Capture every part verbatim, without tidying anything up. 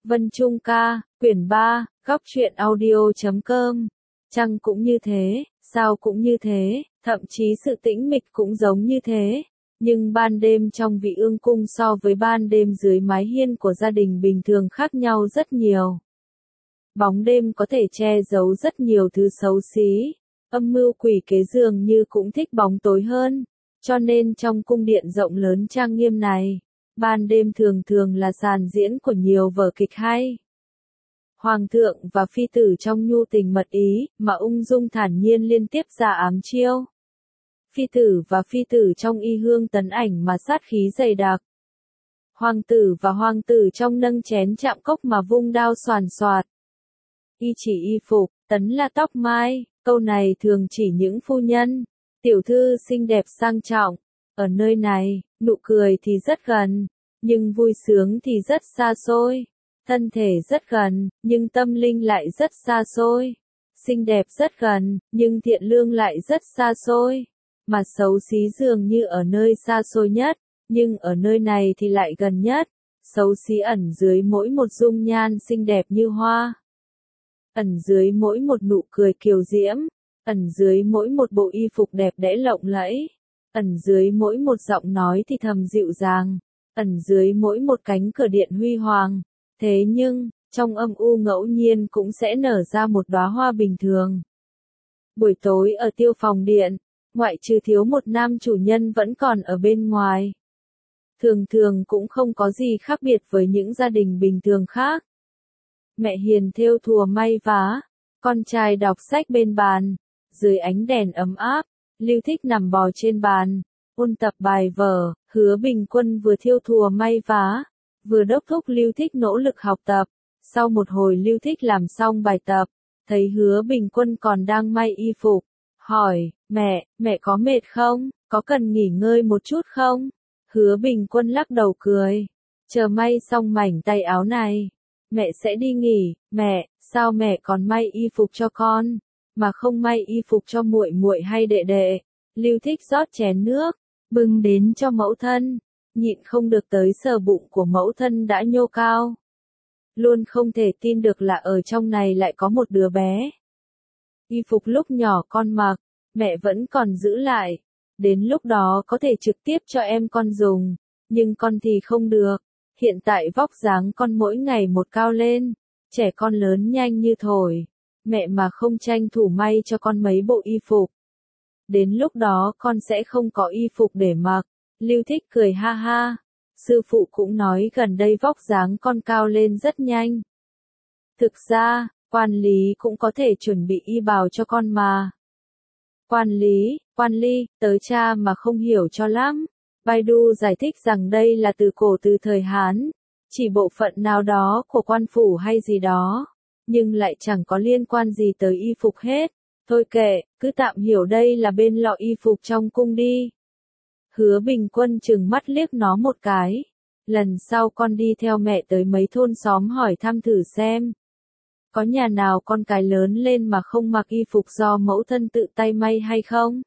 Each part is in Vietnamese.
Vân Trung ca, quyển ba, góc truyện audio chấm com. Trăng cũng như thế, sao cũng như thế, thậm chí sự tĩnh mịch cũng giống như thế. Nhưng ban đêm trong Vị Ương Cung so với ban đêm dưới mái hiên của gia đình bình thường khác nhau rất nhiều. Bóng đêm có thể che giấu rất nhiều thứ xấu xí. Âm mưu quỷ kế dường như cũng thích bóng tối hơn. Cho nên trong cung điện rộng lớn trang nghiêm này, ban đêm thường thường là sàn diễn của nhiều vở kịch hay. Hoàng thượng và phi tử trong nhu tình mật ý, mà ung dung thản nhiên liên tiếp ra ám chiêu. Phi tử và phi tử trong y hương tấn ảnh mà sát khí dày đặc. Hoàng tử và hoàng tử trong nâng chén chạm cốc mà vung đao xoàn xoạt. Y chỉ y phục, tấn là tóc mai, câu này thường chỉ những phu nhân, tiểu thư xinh đẹp sang trọng. Ở nơi này, nụ cười thì rất gần, nhưng vui sướng thì rất xa xôi. Thân thể rất gần, nhưng tâm linh lại rất xa xôi. Xinh đẹp rất gần, nhưng thiện lương lại rất xa xôi. Mà xấu xí dường như ở nơi xa xôi nhất, nhưng ở nơi này thì lại gần nhất. Xấu xí ẩn dưới mỗi một dung nhan xinh đẹp như hoa. Ẩn dưới mỗi một nụ cười kiều diễm. Ẩn dưới mỗi một bộ y phục đẹp đẽ lộng lẫy. Ẩn dưới mỗi một giọng nói thì thầm dịu dàng. Ẩn dưới mỗi một cánh cửa điện huy hoàng. Thế nhưng, trong âm u ngẫu nhiên cũng sẽ nở ra một đóa hoa bình thường. Buổi tối ở Tiêu Phòng Điện, ngoại trừ thiếu một nam chủ nhân vẫn còn ở bên ngoài. Thường thường cũng không có gì khác biệt với những gia đình bình thường khác. Mẹ hiền thêu thùa may vá, con trai đọc sách bên bàn, dưới ánh đèn ấm áp, Lưu Thích nằm bò trên bàn, ôn tập bài vở. Hứa Bình Quân vừa thêu thùa may vá, vừa đốc thúc Lưu Thích nỗ lực học tập. Sau một hồi Lưu Thích làm xong bài tập, thấy Hứa Bình Quân còn đang may y phục, hỏi, mẹ, mẹ có mệt không, có cần nghỉ ngơi một chút không? Hứa Bình Quân lắc đầu cười, chờ may xong mảnh tay áo này, mẹ sẽ đi nghỉ. Mẹ, sao mẹ còn may y phục cho con, mà không may y phục cho muội muội hay đệ đệ? Lưu Thích rót chén nước, bưng đến cho mẫu thân, nhịn không được tới sờ bụng của mẫu thân đã nhô cao. Luôn không thể tin được là ở trong này lại có một đứa bé. Y phục lúc nhỏ con mặc, mẹ vẫn còn giữ lại. Đến lúc đó có thể trực tiếp cho em con dùng, nhưng con thì không được. Hiện tại vóc dáng con mỗi ngày một cao lên, trẻ con lớn nhanh như thổi. Mẹ mà không tranh thủ may cho con mấy bộ y phục, đến lúc đó con sẽ không có y phục để mặc. Lưu Thích cười ha ha. Sư phụ cũng nói gần đây vóc dáng con cao lên rất nhanh. Thực ra, quan lý cũng có thể chuẩn bị y bào cho con mà. Quan lý, quan ly, tớ cha mà không hiểu cho lắm. Baidu giải thích rằng đây là từ cổ từ thời Hán, chỉ bộ phận nào đó của quan phủ hay gì đó, nhưng lại chẳng có liên quan gì tới y phục hết. Thôi kệ, cứ tạm hiểu đây là bên lọ y phục trong cung đi. Hứa Bình Quân trừng mắt liếc nó một cái. Lần sau con đi theo mẹ tới mấy thôn xóm hỏi thăm thử xem. Có nhà nào con cái lớn lên mà không mặc y phục do mẫu thân tự tay may hay không?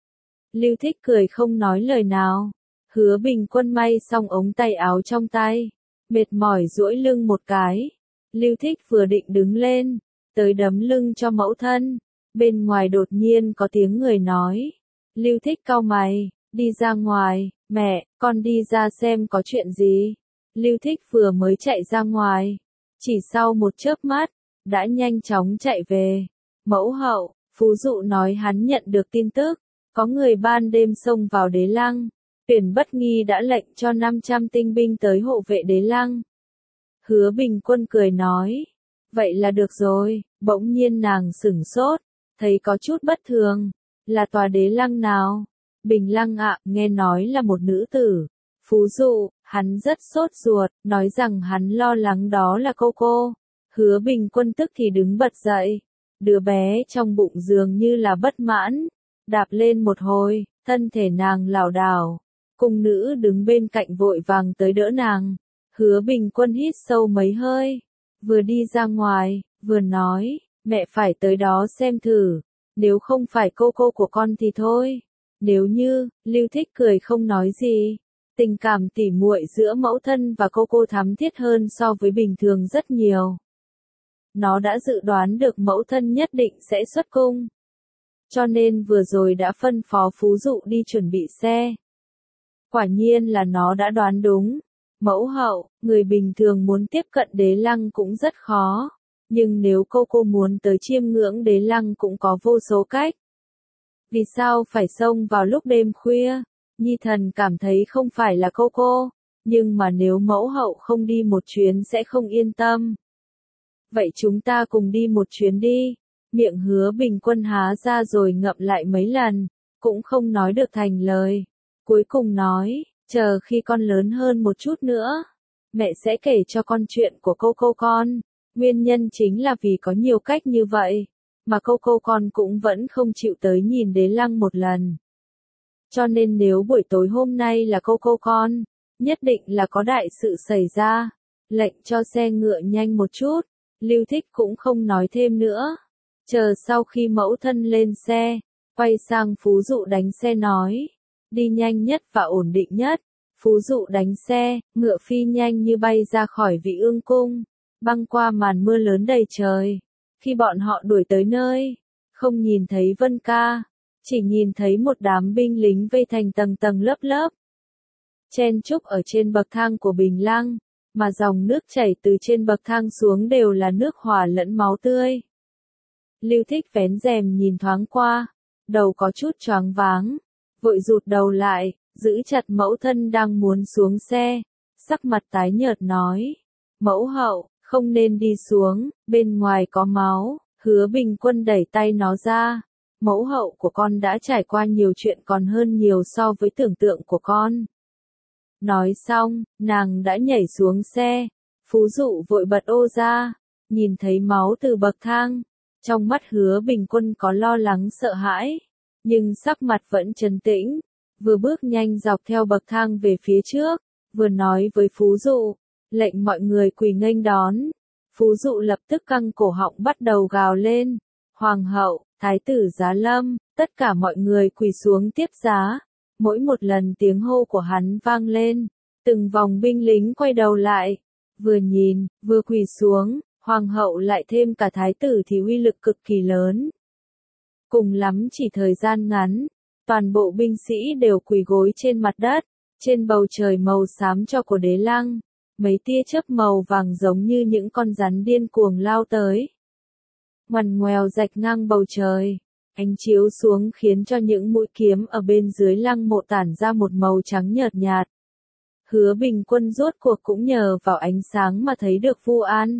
Lưu Thích cười không nói lời nào. Hứa Bình Quân may xong ống tay áo trong tay, mệt mỏi duỗi lưng một cái. Lưu Thích vừa định đứng lên, tới đấm lưng cho mẫu thân. Bên ngoài đột nhiên có tiếng người nói. Lưu Thích cau mày, đi ra ngoài. Mẹ, con đi ra xem có chuyện gì. Lưu Thích vừa mới chạy ra ngoài, chỉ sau một chớp mắt, đã nhanh chóng chạy về. Mẫu hậu, Phú Dụ nói hắn nhận được tin tức, có người ban đêm xông vào Đế Lăng. Tuyển Bất Nghi đã lệnh cho năm trăm tinh binh tới hộ vệ Đế Lăng. Hứa Bình Quân cười nói, vậy là được rồi. Bỗng nhiên nàng sửng sốt, thấy có chút bất thường. Là tòa Đế Lăng nào? Bình Lăng ạ, nghe nói là một nữ tử. Phú Dụ, hắn rất sốt ruột, nói rằng hắn lo lắng đó là cô cô. Hứa Bình Quân tức thì đứng bật dậy. Đứa bé trong bụng dường như là bất mãn, đạp lên một hồi, thân thể nàng lảo đảo. Cung nữ đứng bên cạnh vội vàng tới đỡ nàng. Hứa Bình Quân hít sâu mấy hơi, vừa đi ra ngoài, vừa nói, mẹ phải tới đó xem thử, nếu không phải cô cô của con thì thôi. Nếu như, Lưu Thích cười không nói gì, Tình cảm tỉ muội giữa mẫu thân và cô cô thắm thiết hơn so với bình thường rất nhiều. Nó đã dự đoán được mẫu thân nhất định sẽ xuất cung. Cho nên vừa rồi đã phân phó Phú Dụ đi chuẩn bị xe. Quả nhiên là nó đã đoán đúng. Mẫu hậu, người bình thường muốn tiếp cận đế lăng cũng rất khó. Nhưng nếu cô cô muốn tới chiêm ngưỡng đế lăng cũng có vô số cách. Vì sao phải xông vào lúc đêm khuya? Nhi thần cảm thấy không phải là cô cô. Nhưng mà nếu mẫu hậu không đi một chuyến sẽ không yên tâm. Vậy chúng ta cùng đi một chuyến đi. Miệng Hứa Bình Quân há ra rồi ngậm lại mấy lần. Cũng không nói được thành lời. Cuối cùng nói, chờ khi con lớn hơn một chút nữa. Mẹ sẽ kể cho con chuyện của cô cô con. Nguyên nhân chính là vì có nhiều cách như vậy. Mà cô cô con cũng vẫn không chịu tới nhìn đế lăng một lần. Cho nên nếu buổi tối hôm nay là cô cô con, nhất định là có đại sự xảy ra. Lệnh cho xe ngựa nhanh một chút. Lưu Thích cũng không nói thêm nữa. Chờ sau khi mẫu thân lên xe, quay sang Phú Dụ đánh xe nói. Đi nhanh nhất và ổn định nhất. Phú Dụ đánh xe, ngựa phi nhanh như bay ra khỏi Vị Ương Cung, băng qua màn mưa lớn đầy trời. Khi bọn họ đuổi tới nơi, không nhìn thấy Vân Ca, chỉ nhìn thấy một đám binh lính vây thành tầng tầng lớp lớp. Chen chúc ở trên bậc thang của Bình Lăng, mà dòng nước chảy từ trên bậc thang xuống đều là nước hòa lẫn máu tươi. Lưu Thích vén rèm nhìn thoáng qua, đầu có chút choáng váng, vội rụt đầu lại, giữ chặt mẫu thân đang muốn xuống xe, sắc mặt tái nhợt nói, mẫu hậu, không nên đi xuống, bên ngoài có máu. Hứa Bình Quân đẩy tay nó ra, mẫu hậu của con đã trải qua nhiều chuyện còn hơn nhiều so với tưởng tượng của con. Nói xong, nàng đã nhảy xuống xe, Phú Dụ vội bật ô ra, nhìn thấy máu từ bậc thang, trong mắt Hứa Bình Quân có lo lắng sợ hãi, nhưng sắc mặt vẫn trấn tĩnh, vừa bước nhanh dọc theo bậc thang về phía trước, vừa nói với Phú Dụ, lệnh mọi người quỳ nghênh đón. Phú Dụ lập tức căng cổ họng bắt đầu gào lên, hoàng hậu, thái tử Giá Lâm, tất cả mọi người quỳ xuống tiếp giá. Mỗi một lần tiếng hô của hắn vang lên, từng vòng binh lính quay đầu lại, vừa nhìn, vừa quỳ xuống, hoàng hậu lại thêm cả thái tử thì uy lực cực kỳ lớn. Cùng lắm chỉ thời gian ngắn, toàn bộ binh sĩ đều quỳ gối trên mặt đất, trên bầu trời màu xám cho của đế lăng, mấy tia chớp màu vàng giống như những con rắn điên cuồng lao tới. Ngoằn ngoèo rạch ngang bầu trời. Ánh chiếu xuống khiến cho những mũi kiếm ở bên dưới lăng mộ tản ra một màu trắng nhợt nhạt. Hứa Bình Quân rốt cuộc cũng nhờ vào ánh sáng mà thấy được Vu An.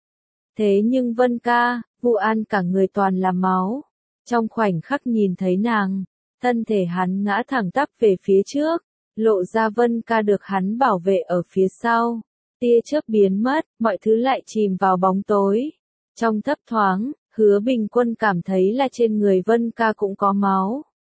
Thế nhưng Vân Ca, Vu An cả người toàn là máu. Trong khoảnh khắc nhìn thấy nàng, thân thể hắn ngã thẳng tắp về phía trước, lộ ra Vân Ca được hắn bảo vệ ở phía sau. Tia chớp biến mất, mọi thứ lại chìm vào bóng tối. Trong thấp thoáng, Hứa Bình Quân cảm thấy là trên người Vân Ca cũng có máu.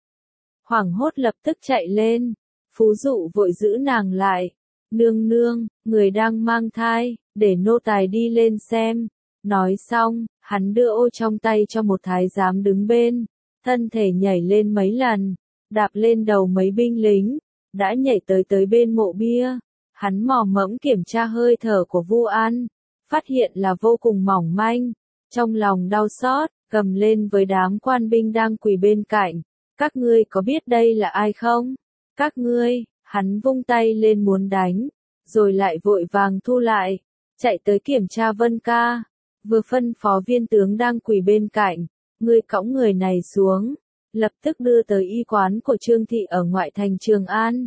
Hoảng hốt lập tức chạy lên, Phú Dụ vội giữ nàng lại. Nương nương, người đang mang thai, để nô tài đi lên xem. Nói xong, hắn đưa ô trong tay cho một thái giám đứng bên, thân thể nhảy lên mấy lần, đạp lên đầu mấy binh lính, đã nhảy tới tới bên mộ bia. Hắn mò mẫm kiểm tra hơi thở của Vu An, phát hiện là vô cùng mỏng manh. Trong lòng đau xót, gầm lên với đám quan binh đang quỳ bên cạnh. Các ngươi có biết đây là ai không? Các ngươi, hắn vung tay lên muốn đánh, rồi lại vội vàng thu lại, chạy tới kiểm tra Vân Ca. Vừa phân phó viên tướng đang quỳ bên cạnh, ngươi cõng người này xuống, lập tức đưa tới y quán của Trương Thị ở ngoại thành Trường An.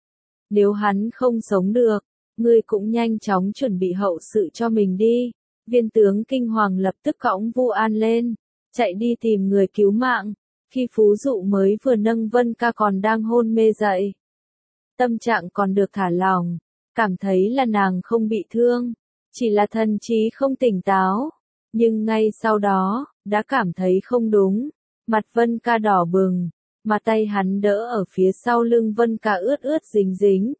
Nếu hắn không sống được, ngươi cũng nhanh chóng chuẩn bị hậu sự cho mình đi. Viên tướng kinh hoàng lập tức cõng Vu An lên, chạy đi tìm người cứu mạng. Khi Phú Dụ mới vừa nâng Vân Ca còn đang hôn mê dậy, tâm trạng còn được thả lỏng, cảm thấy là nàng không bị thương, chỉ là thần trí không tỉnh táo. Nhưng ngay sau đó, đã cảm thấy không đúng, mặt Vân Ca đỏ bừng, mà tay hắn đỡ ở phía sau lưng Vân Ca ướt ướt dính dính.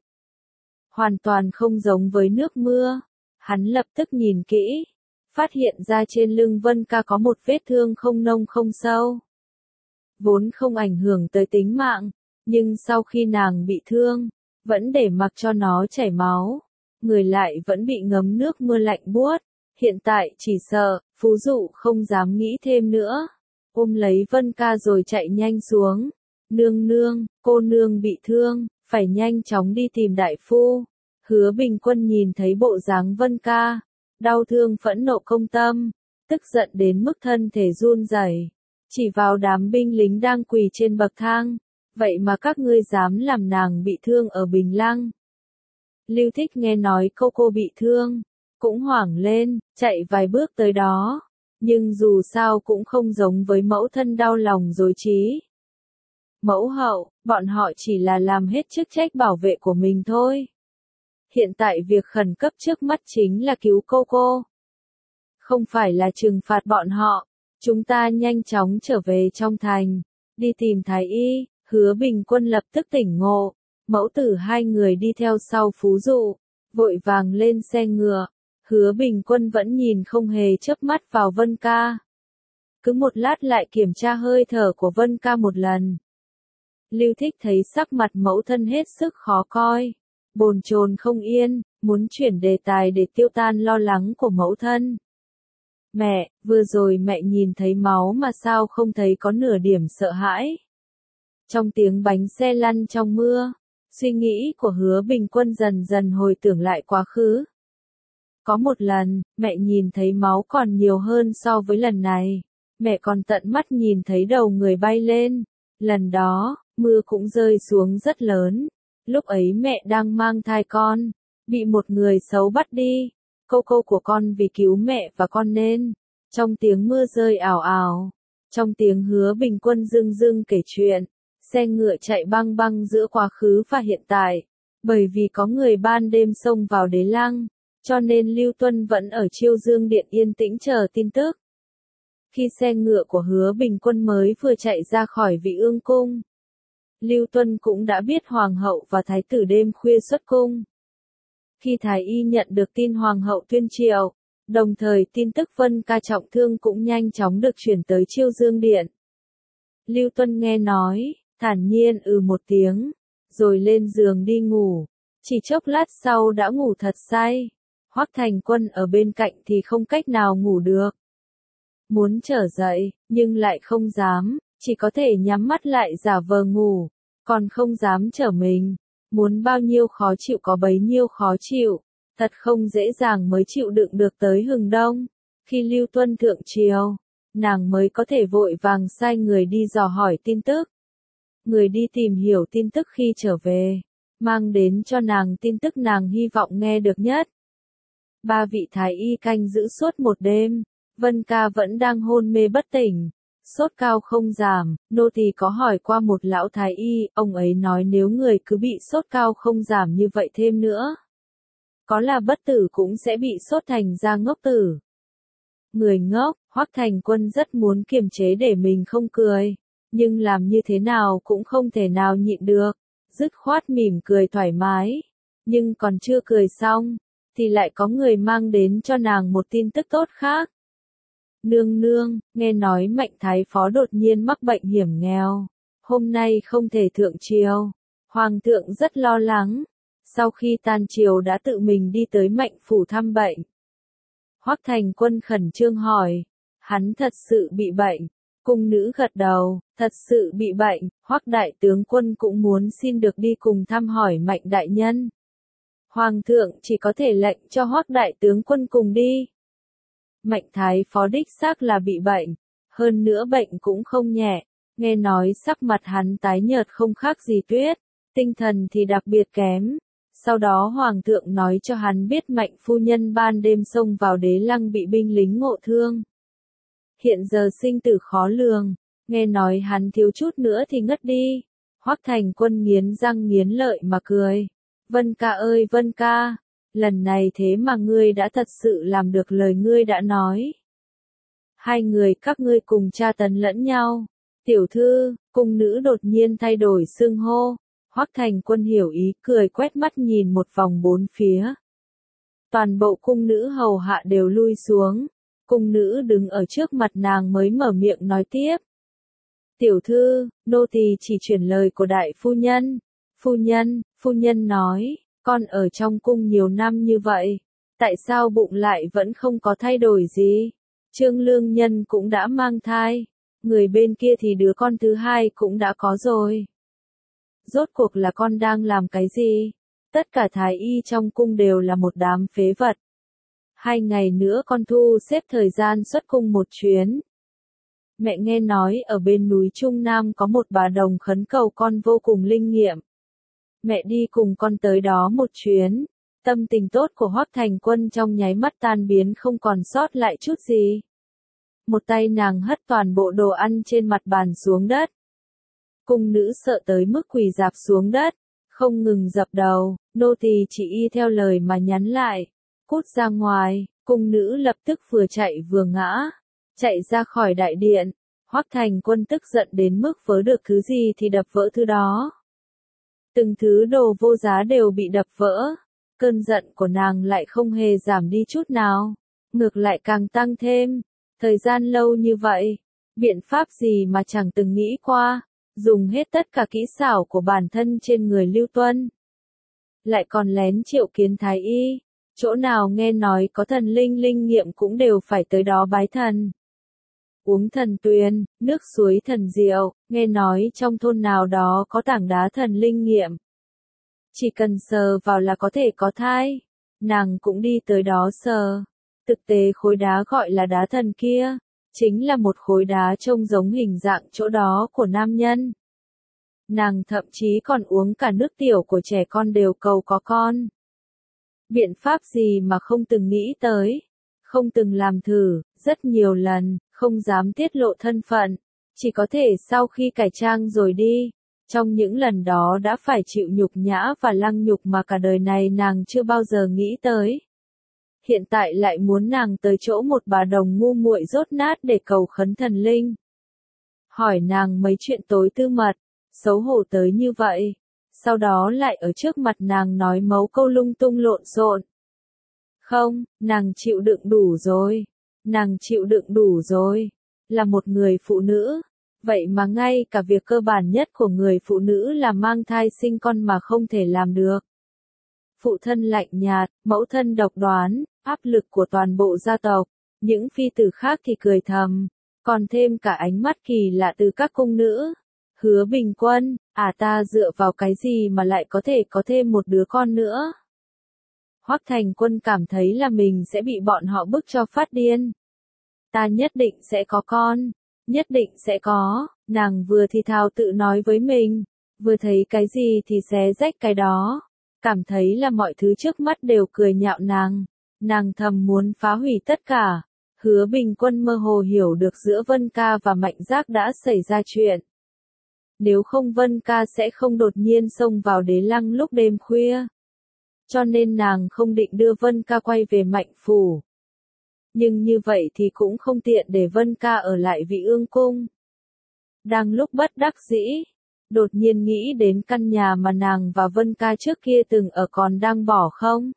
Hoàn toàn không giống với nước mưa. Hắn lập tức nhìn kỹ, phát hiện ra trên lưng Vân Ca có một vết thương không nông không sâu. Vốn không ảnh hưởng tới tính mạng, nhưng sau khi nàng bị thương, vẫn để mặc cho nó chảy máu, người lại vẫn bị ngấm nước mưa lạnh buốt. Hiện tại chỉ sợ, Phú Dụ không dám nghĩ thêm nữa. Ôm lấy Vân Ca rồi chạy nhanh xuống. Nương nương, cô nương bị thương, phải nhanh chóng đi tìm đại phu. Hứa Bình Quân nhìn thấy bộ dáng Vân Ca, đau thương phẫn nộ công tâm, tức giận đến mức thân thể run rẩy, chỉ vào đám binh lính đang quỳ trên bậc thang. Vậy mà các ngươi dám làm nàng bị thương ở Bình Lăng. Lưu Thích nghe nói cô cô bị thương, cũng hoảng lên, chạy vài bước tới đó. Nhưng dù sao cũng không giống với mẫu thân đau lòng dối trí. Mẫu hậu, bọn họ chỉ là làm hết chức trách bảo vệ của mình thôi. Hiện tại việc khẩn cấp trước mắt chính là cứu cô cô. Không phải là trừng phạt bọn họ. Chúng ta nhanh chóng trở về trong thành, đi tìm thái y. Hứa Bình Quân lập tức tỉnh ngộ. Mẫu tử hai người đi theo sau Phú Dụ, vội vàng lên xe ngựa. Hứa Bình Quân vẫn nhìn không hề chớp mắt vào Vân Ca. Cứ một lát lại kiểm tra hơi thở của Vân Ca một lần. Lưu Thích thấy sắc mặt mẫu thân hết sức khó coi, bồn chồn không yên, muốn chuyển đề tài để tiêu tan lo lắng của mẫu thân. Mẹ, vừa rồi mẹ nhìn thấy máu mà sao không thấy có nửa điểm sợ hãi. Trong tiếng bánh xe lăn trong mưa, suy nghĩ của Hứa Bình Quân dần dần hồi tưởng lại quá khứ. Có một lần, mẹ nhìn thấy máu còn nhiều hơn so với lần này. Mẹ còn tận mắt nhìn thấy đầu người bay lên. Lần đó, mưa cũng rơi xuống rất lớn. Lúc ấy mẹ đang mang thai con, bị một người xấu bắt đi. Cô cô của con vì cứu mẹ và con nên. Trong tiếng mưa rơi ảo ảo, trong tiếng Hứa Bình Quân dưng dưng kể chuyện, xe ngựa chạy băng băng giữa quá khứ và hiện tại. Bởi vì có người ban đêm xông vào Đế Lăng, cho nên Lưu Tuân vẫn ở Chiêu Dương Điện yên tĩnh chờ tin tức. Khi xe ngựa của Hứa Bình Quân mới vừa chạy ra khỏi Vị Ương Cung, Lưu Tuân cũng đã biết Hoàng hậu và Thái tử đêm khuya xuất cung. Khi Thái y nhận được tin Hoàng hậu tuyên triều, đồng thời tin tức Vân Ca trọng thương cũng nhanh chóng được chuyển tới Chiêu Dương Điện. Lưu Tuân nghe nói, thản nhiên ừ một tiếng, rồi lên giường đi ngủ. Chỉ chốc lát sau đã ngủ thật say. Hoắc Thành Quân ở bên cạnh thì không cách nào ngủ được. Muốn trở dậy, nhưng lại không dám, chỉ có thể nhắm mắt lại giả vờ ngủ, còn không dám trở mình. Muốn bao nhiêu khó chịu có bấy nhiêu khó chịu, thật không dễ dàng mới chịu đựng được tới hừng đông. Khi Lưu Tuân thượng triều, nàng mới có thể vội vàng sai người đi dò hỏi tin tức. Người đi tìm hiểu tin tức khi trở về, mang đến cho nàng tin tức nàng hy vọng nghe được nhất. Ba vị thái y canh giữ suốt một đêm, Vân Ca vẫn đang hôn mê bất tỉnh, sốt cao không giảm. Nô tỳ có hỏi qua một lão thái y, ông ấy nói nếu người cứ bị sốt cao không giảm như vậy thêm nữa, có là bất tử cũng sẽ bị sốt thành ra ngốc tử. Người ngốc, Hoắc Thành Quân rất muốn kiềm chế để mình không cười, nhưng làm như thế nào cũng không thể nào nhịn được, dứt khoát mỉm cười thoải mái. Nhưng còn chưa cười xong, thì lại có người mang đến cho nàng một tin tức tốt khác. Nương nương, nghe nói Mạnh Thái Phó đột nhiên mắc bệnh hiểm nghèo, hôm nay không thể thượng triều. Hoàng thượng rất lo lắng, sau khi tan triều đã tự mình đi tới Mạnh phủ thăm bệnh. Hoắc Thành Quân khẩn trương hỏi, hắn thật sự bị bệnh? Cung nữ gật đầu, thật sự bị bệnh. Hoắc đại tướng quân cũng muốn xin được đi cùng thăm hỏi Mạnh đại nhân. Hoàng thượng chỉ có thể lệnh cho Hoắc đại tướng quân cùng đi. Mạnh Thái Phó đích xác là bị bệnh, hơn nữa bệnh cũng không nhẹ, nghe nói sắc mặt hắn tái nhợt không khác gì tuyết, tinh thần thì đặc biệt kém. Sau đó Hoàng thượng nói cho hắn biết Mạnh phu nhân ban đêm xông vào Đế Lăng bị binh lính ngộ thương. Hiện giờ sinh tử khó lường, nghe nói hắn thiếu chút nữa thì ngất đi. Hoắc Thành Quân nghiến răng nghiến lợi mà cười. Vân Ca ơi Vân Ca, lần này thế mà ngươi đã thật sự làm được lời ngươi đã nói. Hai người các ngươi cùng tra tấn lẫn nhau. Tiểu thư, cung nữ đột nhiên thay đổi xưng hô. Hoắc Thành Quân hiểu ý cười quét mắt nhìn một vòng bốn phía. Toàn bộ cung nữ hầu hạ đều lui xuống. Cung nữ đứng ở trước mặt nàng mới mở miệng nói tiếp. Tiểu thư, nô tỳ chỉ chuyển lời của đại phu nhân. Phu nhân, phu nhân nói, con ở trong cung nhiều năm như vậy, tại sao bụng lại vẫn không có thay đổi gì? Trương Lương Nhân cũng đã mang thai, người bên kia thì đứa con thứ hai cũng đã có rồi. Rốt cuộc là con đang làm cái gì? Tất cả thái y trong cung đều là một đám phế vật. Hai ngày nữa con thu xếp thời gian xuất cung một chuyến. Mẹ nghe nói ở bên núi Trung Nam có một bà đồng khấn cầu con vô cùng linh nghiệm. Mẹ đi cùng con tới đó một chuyến. Tâm tình tốt của Hoắc Thành Quân trong nháy mắt tan biến không còn sót lại chút gì. Một tay nàng hất toàn bộ đồ ăn trên mặt bàn xuống đất. Cung nữ sợ tới mức quỳ rạp xuống đất, không ngừng dập đầu, nô tỳ chỉ y theo lời mà nhắn lại. Cút ra ngoài, cung nữ lập tức vừa chạy vừa ngã, chạy ra khỏi đại điện. Hoắc Thành Quân tức giận đến mức vớ được thứ gì thì đập vỡ thứ đó. Từng thứ đồ vô giá đều bị đập vỡ. Cơn giận của nàng lại không hề giảm đi chút nào, ngược lại càng tăng thêm. Thời gian lâu như vậy, biện pháp gì mà chẳng từng nghĩ qua, dùng hết tất cả kỹ xảo của bản thân trên người Lưu Tuân. Lại còn lén triệu kiến thái y, chỗ nào nghe nói có thần linh linh nghiệm cũng đều phải tới đó bái thần. Uống thần tuyền, nước suối thần diệu, nghe nói trong thôn nào đó có tảng đá thần linh nghiệm. Chỉ cần sờ vào là có thể có thai. Nàng cũng đi tới đó sờ. Thực tế khối đá gọi là đá thần kia, chính là một khối đá trông giống hình dạng chỗ đó của nam nhân. Nàng thậm chí còn uống cả nước tiểu của trẻ con đều cầu có con. Biện pháp gì mà không từng nghĩ tới, không từng làm thử, rất nhiều lần, không dám tiết lộ thân phận, chỉ có thể sau khi cải trang rồi đi. Trong những lần đó đã phải chịu nhục nhã và lăng nhục mà cả đời này nàng chưa bao giờ nghĩ tới. Hiện tại lại muốn nàng tới chỗ một bà đồng ngu muội dốt nát để cầu khấn thần linh. Hỏi nàng mấy chuyện tối tư mật, xấu hổ tới như vậy, sau đó lại ở trước mặt nàng nói mấu câu lung tung lộn xộn. Không, nàng chịu đựng đủ rồi, nàng chịu đựng đủ rồi, là một người phụ nữ. Vậy mà ngay cả việc cơ bản nhất của người phụ nữ là mang thai sinh con mà không thể làm được. Phụ thân lạnh nhạt, mẫu thân độc đoán, áp lực của toàn bộ gia tộc, những phi tử khác thì cười thầm, còn thêm cả ánh mắt kỳ lạ từ các cung nữ. Hứa Bình Quân, à ta dựa vào cái gì mà lại có thể có thêm một đứa con nữa? Hoắc Thành Quân cảm thấy là mình sẽ bị bọn họ bức cho phát điên. Ta nhất định sẽ có con. Nhất định sẽ có, nàng vừa thì thào tự nói với mình, vừa thấy cái gì thì xé rách cái đó, cảm thấy là mọi thứ trước mắt đều cười nhạo nàng, nàng thầm muốn phá hủy tất cả. Hứa Bình Quân mơ hồ hiểu được giữa Vân Ca và Mạnh Giác đã xảy ra chuyện. Nếu không Vân Ca sẽ không đột nhiên xông vào đế lăng lúc đêm khuya. Cho nên nàng không định đưa Vân Ca quay về Mạnh Phủ. Nhưng như vậy thì cũng không tiện để Vân Ca ở lại Vị Ương Cung. Đang lúc bất đắc dĩ, đột nhiên nghĩ đến căn nhà mà nàng và Vân Ca trước kia từng ở còn đang bỏ không.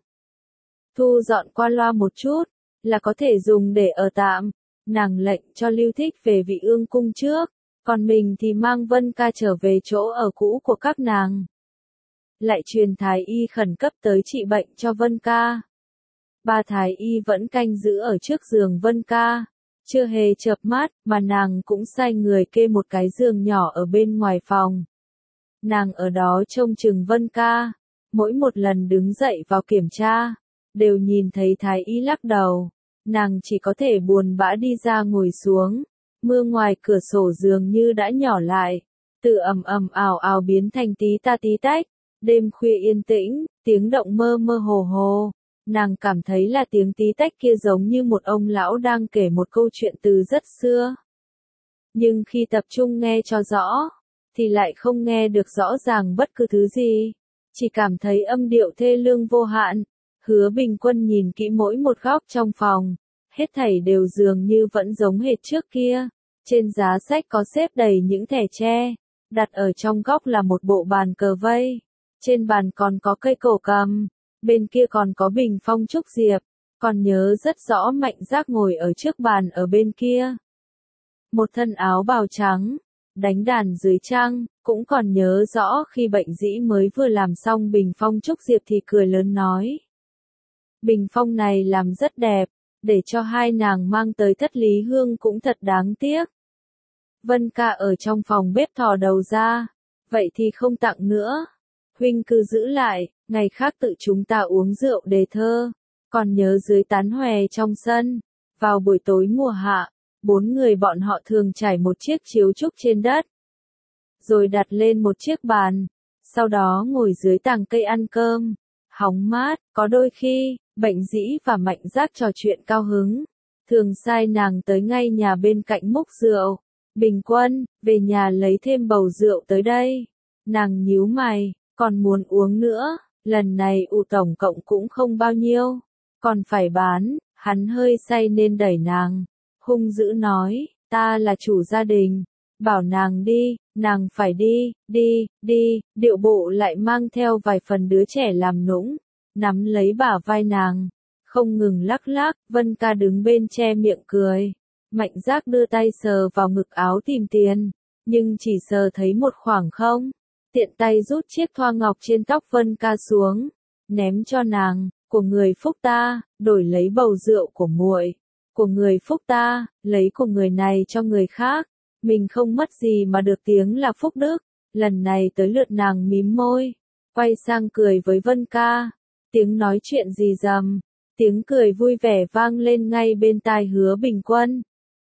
Thu dọn qua loa một chút, là có thể dùng để ở tạm. Nàng lệnh cho Lưu Thích về Vị Ương Cung trước, còn mình thì mang Vân Ca trở về chỗ ở cũ của các nàng. Lại truyền thái y khẩn cấp tới trị bệnh cho Vân Ca. Ba thái y vẫn canh giữ ở trước giường Vân Ca, chưa hề chợp mắt, mà nàng cũng sai người kê một cái giường nhỏ ở bên ngoài phòng. Nàng ở đó trông chừng Vân Ca, mỗi một lần đứng dậy vào kiểm tra, đều nhìn thấy thái y lắc đầu, nàng chỉ có thể buồn bã đi ra ngồi xuống. Mưa ngoài cửa sổ dường như đã nhỏ lại, từ ầm ầm ào ào biến thành tí ta tí tách. Đêm khuya yên tĩnh, tiếng động mơ mơ hồ hồ. Nàng cảm thấy là tiếng tí tách kia giống như một ông lão đang kể một câu chuyện từ rất xưa. Nhưng khi tập trung nghe cho rõ, thì lại không nghe được rõ ràng bất cứ thứ gì. Chỉ cảm thấy âm điệu thê lương vô hạn. Hứa Bình Quân nhìn kỹ mỗi một góc trong phòng. Hết thảy đều dường như vẫn giống hệt trước kia. Trên giá sách có xếp đầy những thẻ tre. Đặt ở trong góc là một bộ bàn cờ vây. Trên bàn còn có cây cổ cầm. Bên kia còn có bình phong trúc diệp, còn nhớ rất rõ Mạnh Giác ngồi ở trước bàn ở bên kia. Một thân áo bào trắng, đánh đàn dưới trăng, cũng còn nhớ rõ khi Bệnh Dĩ mới vừa làm xong bình phong trúc diệp thì cười lớn nói. Bình phong này làm rất đẹp, để cho hai nàng mang tới Thất Lý Hương cũng thật đáng tiếc. Vân ca ở trong phòng bếp thò đầu ra, vậy thì không tặng nữa. Huynh cứ giữ lại, ngày khác tự chúng ta uống rượu đề thơ. Còn nhớ dưới tán hòe trong sân, vào buổi tối mùa hạ, bốn người bọn họ thường trải một chiếc chiếu trúc trên đất, rồi đặt lên một chiếc bàn, sau đó ngồi dưới tàng cây ăn cơm, hóng mát. Có đôi khi, Bệnh Dĩ và Mạnh Giác trò chuyện cao hứng, thường sai nàng tới ngay nhà bên cạnh múc rượu. Bình Quân, về nhà lấy thêm bầu rượu tới đây. Nàng nhíu mày, còn muốn uống nữa, lần này u tổng cộng cũng không bao nhiêu, còn phải bán. Hắn hơi say nên đẩy nàng, hung dữ nói, ta là chủ gia đình, bảo nàng đi, nàng phải đi, đi, đi, điệu bộ lại mang theo vài phần đứa trẻ làm nũng, nắm lấy bả vai nàng, không ngừng lắc lắc. Vân ca đứng bên che miệng cười. Mạnh Giác đưa tay sờ vào ngực áo tìm tiền, nhưng chỉ sờ thấy một khoảng không, tiện tay rút chiếc thoa ngọc trên tóc Vân ca xuống, ném cho nàng. Của người phúc ta, đổi lấy bầu rượu của muội. Của người phúc ta, lấy của người này cho người khác. Mình không mất gì mà được tiếng là phúc đức. Lần này tới lượt nàng mím môi, quay sang cười với Vân ca. Tiếng nói chuyện rì rầm, tiếng cười vui vẻ vang lên ngay bên tai Hứa Bình Quân.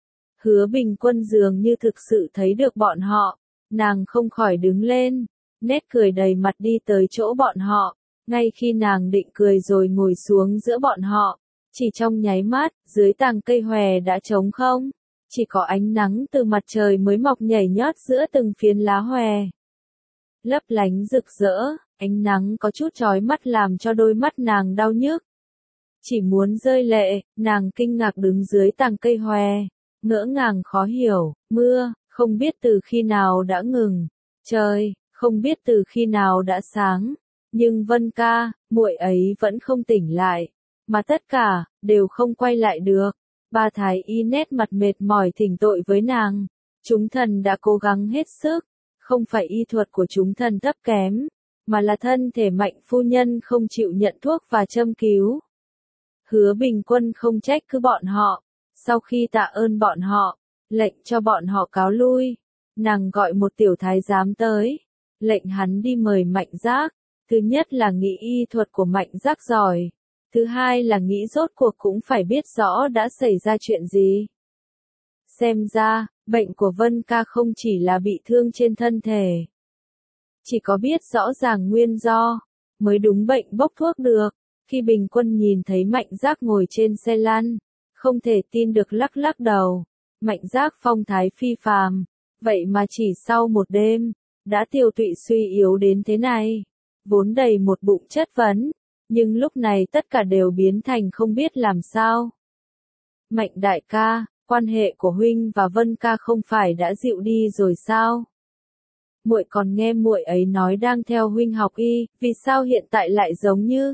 Hứa Bình Quân dường như thực sự thấy được bọn họ, nàng không khỏi đứng lên, nét cười đầy mặt đi tới chỗ bọn họ. Ngay khi nàng định cười rồi ngồi xuống giữa bọn họ, chỉ trong nháy mắt, dưới tàng cây hòe đã trống không, chỉ có ánh nắng từ mặt trời mới mọc nhảy nhót giữa từng phiến lá hòe. Lấp lánh rực rỡ, ánh nắng có chút chói mắt làm cho đôi mắt nàng đau nhức. Chỉ muốn rơi lệ, nàng kinh ngạc đứng dưới tàng cây hòe, ngỡ ngàng khó hiểu. Mưa, không biết từ khi nào đã ngừng, trời, không biết từ khi nào đã sáng. Nhưng Vân ca, muội ấy vẫn không tỉnh lại, mà tất cả đều không quay lại được. Ba thái y nét mặt mệt mỏi thỉnh tội với nàng. Chúng thần đã cố gắng hết sức, không phải y thuật của chúng thần thấp kém, mà là thân thể Mạnh phu nhân không chịu nhận thuốc và châm cứu. Hứa Bình Quân không trách cứ bọn họ, sau khi tạ ơn bọn họ, lệnh cho bọn họ cáo lui. Nàng gọi một tiểu thái giám tới, lệnh hắn đi mời Mạnh Giác. Thứ nhất là nghĩ y thuật của Mạnh Giác giỏi, thứ hai là nghĩ rốt cuộc cũng phải biết rõ đã xảy ra chuyện gì. Xem ra, bệnh của Vân ca không chỉ là bị thương trên thân thể, chỉ có biết rõ ràng nguyên do, mới đúng bệnh bốc thuốc được. Khi Bình Quân nhìn thấy Mạnh Giác ngồi trên xe lăn, không thể tin được lắc lắc đầu. Mạnh Giác phong thái phi phàm, vậy mà chỉ sau một đêm, đã tiêu tụy suy yếu đến thế này. Vốn đầy một bụng chất vấn, nhưng lúc này tất cả đều biến thành không biết làm sao. Mạnh đại ca, quan hệ của huynh và Vân ca không phải đã dịu đi rồi sao? Muội còn nghe muội ấy nói đang theo huynh học y, vì sao hiện tại lại giống như?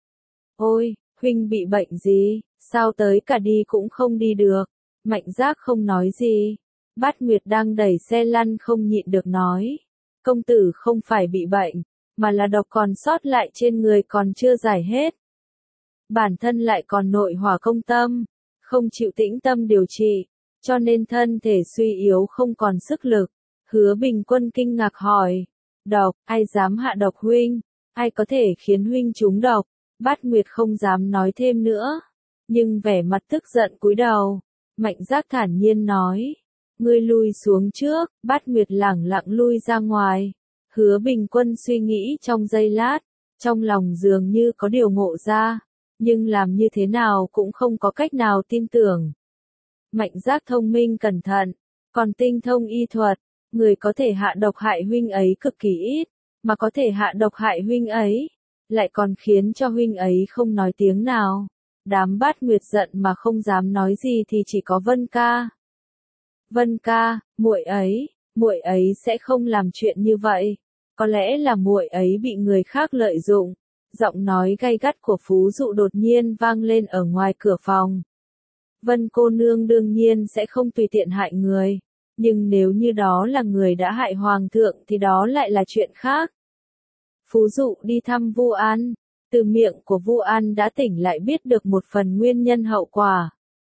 Ôi, huynh bị bệnh gì, sao tới cả đi cũng không đi được? Mạnh Giác không nói gì. Bát Nguyệt đang đẩy xe lăn không nhịn được nói, công tử không phải bị bệnh, mà là độc còn sót lại trên người còn chưa giải hết. Bản thân lại còn nội hỏa công tâm, không chịu tĩnh tâm điều trị, cho nên thân thể suy yếu không còn sức lực. Hứa Bình Quân kinh ngạc hỏi, độc, ai dám hạ độc huynh, ai có thể khiến huynh trúng độc? Bát Nguyệt không dám nói thêm nữa, nhưng vẻ mặt tức giận cúi đầu. Mạnh Giác thản nhiên nói, ngươi lui xuống trước. Bát Nguyệt lẳng lặng lui ra ngoài. Hứa Bình Quân suy nghĩ trong giây lát, trong lòng dường như có điều ngộ ra, nhưng làm như thế nào cũng không có cách nào tin tưởng. Mạnh Giác thông minh cẩn thận, còn tinh thông y thuật, người có thể hạ độc hại huynh ấy cực kỳ ít, mà có thể hạ độc hại huynh ấy, lại còn khiến cho huynh ấy không nói tiếng nào. Đám Bát Nguyệt giận mà không dám nói gì thì chỉ có Vân ca. Vân ca, muội ấy, muội ấy sẽ không làm chuyện như vậy. Có lẽ là muội ấy bị người khác lợi dụng. Giọng nói gay gắt của Phú Dụ đột nhiên vang lên ở ngoài cửa phòng. Vân cô nương đương nhiên sẽ không tùy tiện hại người. nhưng nếu như đó là người đã hại hoàng thượng thì đó lại là chuyện khác. Phú Dụ đi thăm Vu An, từ miệng của Vu An đã tỉnh lại biết được một phần nguyên nhân hậu quả.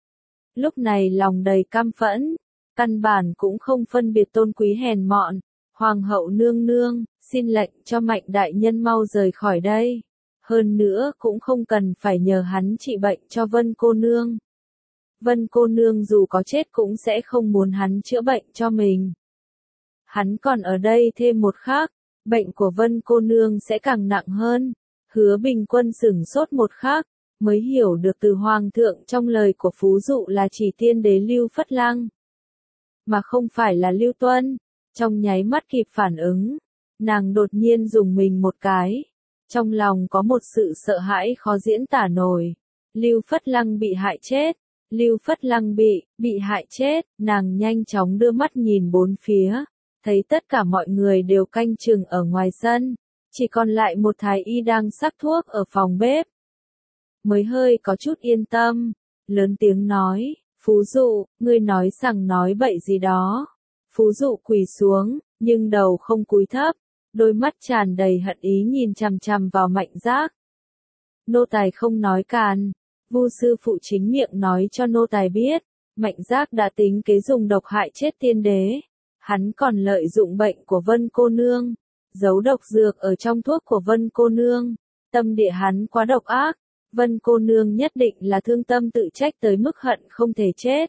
Lúc này lòng đầy căm phẫn, căn bản cũng không phân biệt tôn quý hèn mọn, hoàng hậu nương nương, xin lệnh cho Mạnh đại nhân mau rời khỏi đây. Hơn nữa cũng không cần phải nhờ hắn trị bệnh cho Vân cô nương. Vân cô nương dù có chết cũng sẽ không muốn hắn chữa bệnh cho mình. Hắn còn ở đây thêm một khác, bệnh của Vân cô nương sẽ càng nặng hơn. Hứa Bình Quân sửng sốt một khắc, mới hiểu được từ hoàng thượng trong lời của Phú Dụ là chỉ tiên đế Lưu Phất Lăng, mà không phải là Lưu Tuân. Trong nháy mắt kịp phản ứng, nàng đột nhiên dùng mình một cái. Trong lòng có một sự sợ hãi khó diễn tả nổi. Lưu Phất Lăng bị hại chết. Lưu Phất Lăng bị, bị hại chết, nàng nhanh chóng đưa mắt nhìn bốn phía. Thấy tất cả mọi người đều canh chừng ở ngoài sân. Chỉ còn lại một thái y đang sắc thuốc ở phòng bếp. Mới hơi có chút yên tâm. Lớn tiếng nói, Phú Dụ, ngươi nói rằng nói bậy gì đó. Phú Dụ quỳ xuống, nhưng đầu không cúi thấp. Đôi mắt tràn đầy hận ý nhìn chằm chằm vào Mạnh Giác. Nô tài không nói càn. Vu sư phụ chính miệng nói cho nô tài biết. Mạnh Giác đã tính kế dùng độc hại chết tiên đế. Hắn còn lợi dụng bệnh của Vân cô nương. Giấu độc dược ở trong thuốc của Vân cô nương. Tâm địa hắn quá độc ác. Vân cô nương nhất định là thương tâm tự trách tới mức hận không thể chết.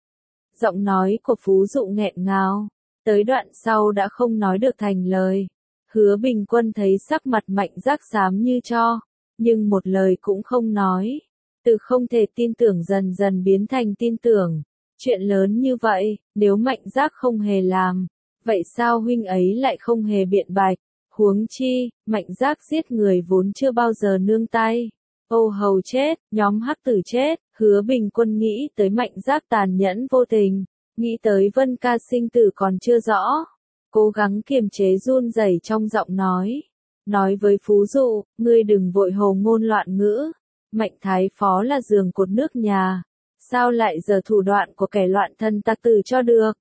Giọng nói của Phú Dụ nghẹn ngào. Tới đoạn sau đã không nói được thành lời. Hứa Bình Quân thấy sắc mặt Mạnh Giác xám như tro, nhưng một lời cũng không nói. Từ không thể tin tưởng dần dần biến thành tin tưởng. Chuyện lớn như vậy, nếu Mạnh Giác không hề làm, vậy sao huynh ấy lại không hề biện bạch? Huống chi, Mạnh Giác giết người vốn chưa bao giờ nương tay. Âu Hầu chết, nhóm Hắc Tử chết, Hứa Bình Quân nghĩ tới Mạnh Giác tàn nhẫn vô tình, nghĩ tới Vân Ca sinh tử còn chưa rõ. Cố gắng kiềm chế run rẩy trong giọng nói. Nói với Phú Dụ, ngươi đừng vội hồ ngôn loạn ngữ. Mạnh Thái Phó là giường cột nước nhà. Sao lại giờ thủ đoạn của kẻ loạn thân tặc tử cho được?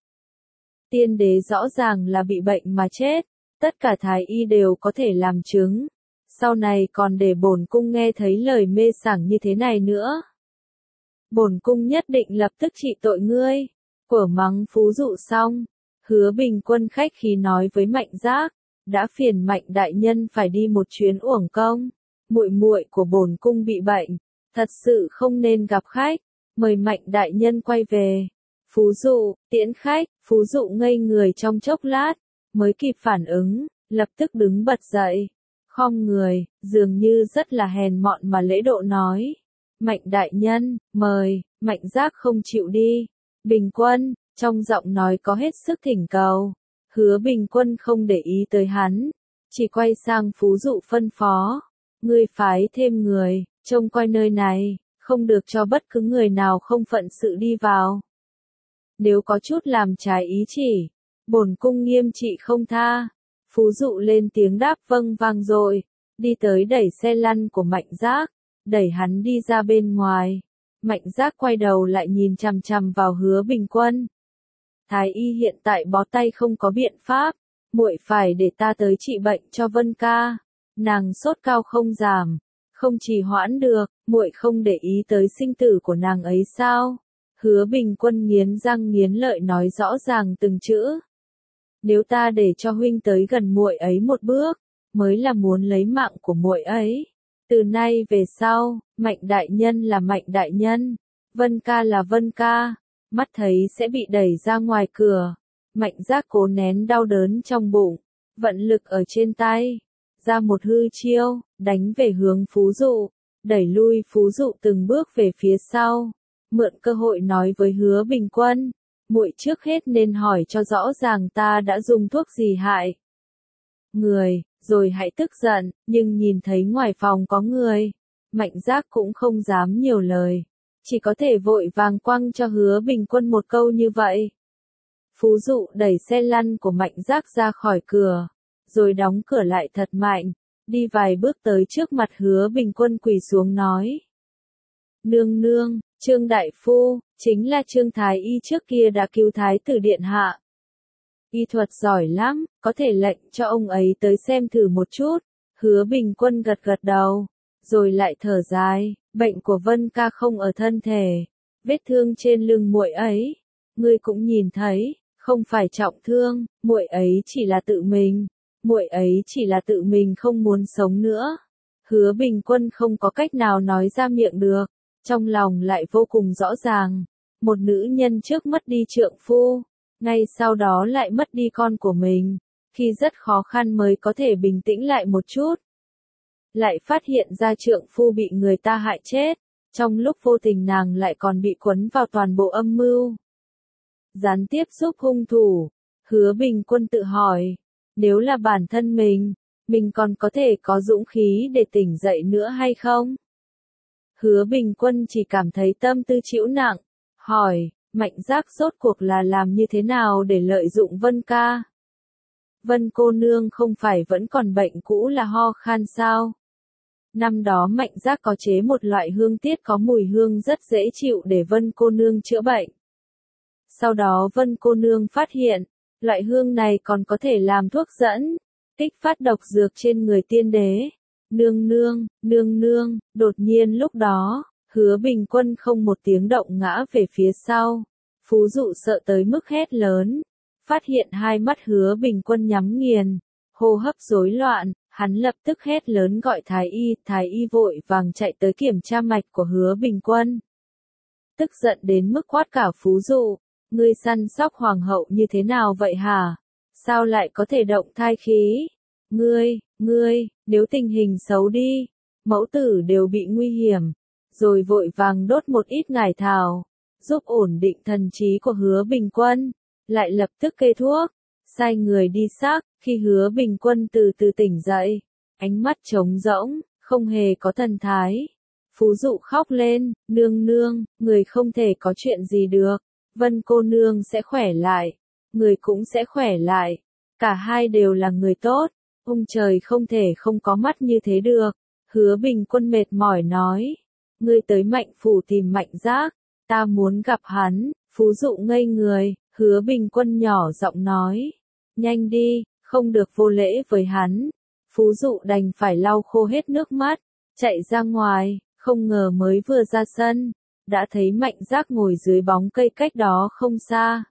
Tiên đế rõ ràng là bị bệnh mà chết. Tất cả thái y đều có thể làm chứng. Sau này còn để bổn cung nghe thấy lời mê sảng như thế này nữa. Bổn cung nhất định lập tức trị tội ngươi. Quở mắng Phú Dụ xong. Hứa Bình Quân khách khí nói với Mạnh Giác, đã phiền Mạnh đại nhân phải đi một chuyến uổng công. Muội muội của bổn cung bị bệnh, thật sự không nên gặp khách, mời Mạnh đại nhân quay về. Phú Dụ, tiễn khách, Phú Dụ ngây người trong chốc lát, mới kịp phản ứng, lập tức đứng bật dậy, khom người, dường như rất là hèn mọn mà lễ độ nói. Mạnh đại nhân, mời. Mạnh Giác không chịu đi. Bình Quân, trong giọng nói có hết sức thỉnh cầu. Hứa Bình Quân không để ý tới hắn, chỉ quay sang Phú Dụ phân phó. Ngươi phái thêm người, trông coi nơi này, không được cho bất cứ người nào không phận sự đi vào. Nếu có chút làm trái ý chỉ, bổn cung nghiêm trị không tha. Phú Dụ lên tiếng đáp vâng vang rồi, đi tới đẩy xe lăn của Mạnh Giác, đẩy hắn đi ra bên ngoài. Mạnh Giác quay đầu lại nhìn chằm chằm vào Hứa Bình Quân. Thái y hiện tại bó tay không có biện pháp, muội phải để ta tới trị bệnh cho Vân ca. Nàng sốt cao không giảm, không trì hoãn được, muội không để ý tới sinh tử của nàng ấy sao? Hứa Bình Quân nghiến răng nghiến lợi nói rõ ràng từng chữ. Nếu ta để cho huynh tới gần muội ấy một bước, mới là muốn lấy mạng của muội ấy. Từ nay về sau, Mạnh đại nhân là Mạnh đại nhân, Vân ca là Vân ca, mắt thấy sẽ bị đẩy ra ngoài cửa. Mạnh Giác cố nén đau đớn trong bụng, vận lực ở trên tay, ra một hư chiêu, đánh về hướng Phú Dụ, đẩy lui Phú Dụ từng bước về phía sau, mượn cơ hội nói với Hứa Bình Quân, muội trước hết nên hỏi cho rõ ràng ta đã dùng thuốc gì hại người, rồi hãy tức giận, nhưng nhìn thấy ngoài phòng có người, Mạnh Giác cũng không dám nhiều lời, chỉ có thể vội vàng quăng cho Hứa Bình Quân một câu như vậy. Phú Dụ đẩy xe lăn của Mạnh Giác ra khỏi cửa, rồi đóng cửa lại thật mạnh, đi vài bước tới trước mặt Hứa Bình Quân quỳ xuống nói. Nương nương, Trương Đại Phu, chính là Trương Thái Y trước kia đã cứu Thái tử điện hạ. Y thuật giỏi lắm, có thể lệnh cho ông ấy tới xem thử một chút. Hứa Bình Quân gật gật đầu, rồi lại thở dài, bệnh của Vân ca không ở thân thể, vết thương trên lưng muội ấy, ngươi cũng nhìn thấy, không phải trọng thương, muội ấy chỉ là tự mình, muội ấy chỉ là tự mình không muốn sống nữa. Hứa Bình Quân không có cách nào nói ra miệng được, trong lòng lại vô cùng rõ ràng, một nữ nhân trước mất đi trượng phu, ngay sau đó lại mất đi con của mình, khi rất khó khăn mới có thể bình tĩnh lại một chút. Lại phát hiện ra trượng phu bị người ta hại chết, trong lúc vô tình nàng lại còn bị quấn vào toàn bộ âm mưu. Gián tiếp giúp hung thủ, Hứa Bình Quân tự hỏi, nếu là bản thân mình, mình còn có thể có dũng khí để tỉnh dậy nữa hay không? Hứa Bình Quân chỉ cảm thấy tâm tư chịu nặng, hỏi, Mạnh Giác rốt cuộc là làm như thế nào để lợi dụng Vân ca? Vân cô nương không phải vẫn còn bệnh cũ là ho khan sao? Năm đó Mạnh Giác có chế một loại hương tiết có mùi hương rất dễ chịu để Vân cô nương chữa bệnh. Sau đó Vân cô nương phát hiện, loại hương này còn có thể làm thuốc dẫn, kích phát độc dược trên người tiên đế. Nương nương, nương nương, đột nhiên lúc đó, Hứa Bình Quân không một tiếng động ngã về phía sau. Phú Dụ sợ tới mức hét lớn, phát hiện hai mắt Hứa Bình Quân nhắm nghiền, hô hấp rối loạn, hắn lập tức hét lớn gọi Thái Y, Thái Y vội vàng chạy tới kiểm tra mạch của Hứa Bình Quân. Tức giận đến mức quát cả Phú Dụ, ngươi săn sóc hoàng hậu như thế nào vậy hả? Sao lại có thể động thai khí? Ngươi, ngươi, nếu tình hình xấu đi, mẫu tử đều bị nguy hiểm, rồi vội vàng đốt một ít ngải thảo, giúp ổn định thần trí của Hứa Bình Quân, lại lập tức kê thuốc, sai người đi xác, khi Hứa Bình Quân từ từ tỉnh dậy, ánh mắt trống rỗng, không hề có thần thái. Phú Dụ khóc lên, nương nương, người không thể có chuyện gì được, Vân cô nương sẽ khỏe lại, người cũng sẽ khỏe lại, cả hai đều là người tốt, ông trời không thể không có mắt như thế được. Hứa Bình Quân mệt mỏi nói, ngươi tới Mạnh phủ tìm Mạnh Giác, ta muốn gặp hắn. Phú Dụ ngây người, Hứa Bình Quân nhỏ giọng nói, nhanh đi, không được vô lễ với hắn. Phú Dụ đành phải lau khô hết nước mắt, chạy ra ngoài, không ngờ mới vừa ra sân, đã thấy Mạnh Giác ngồi dưới bóng cây cách đó không xa.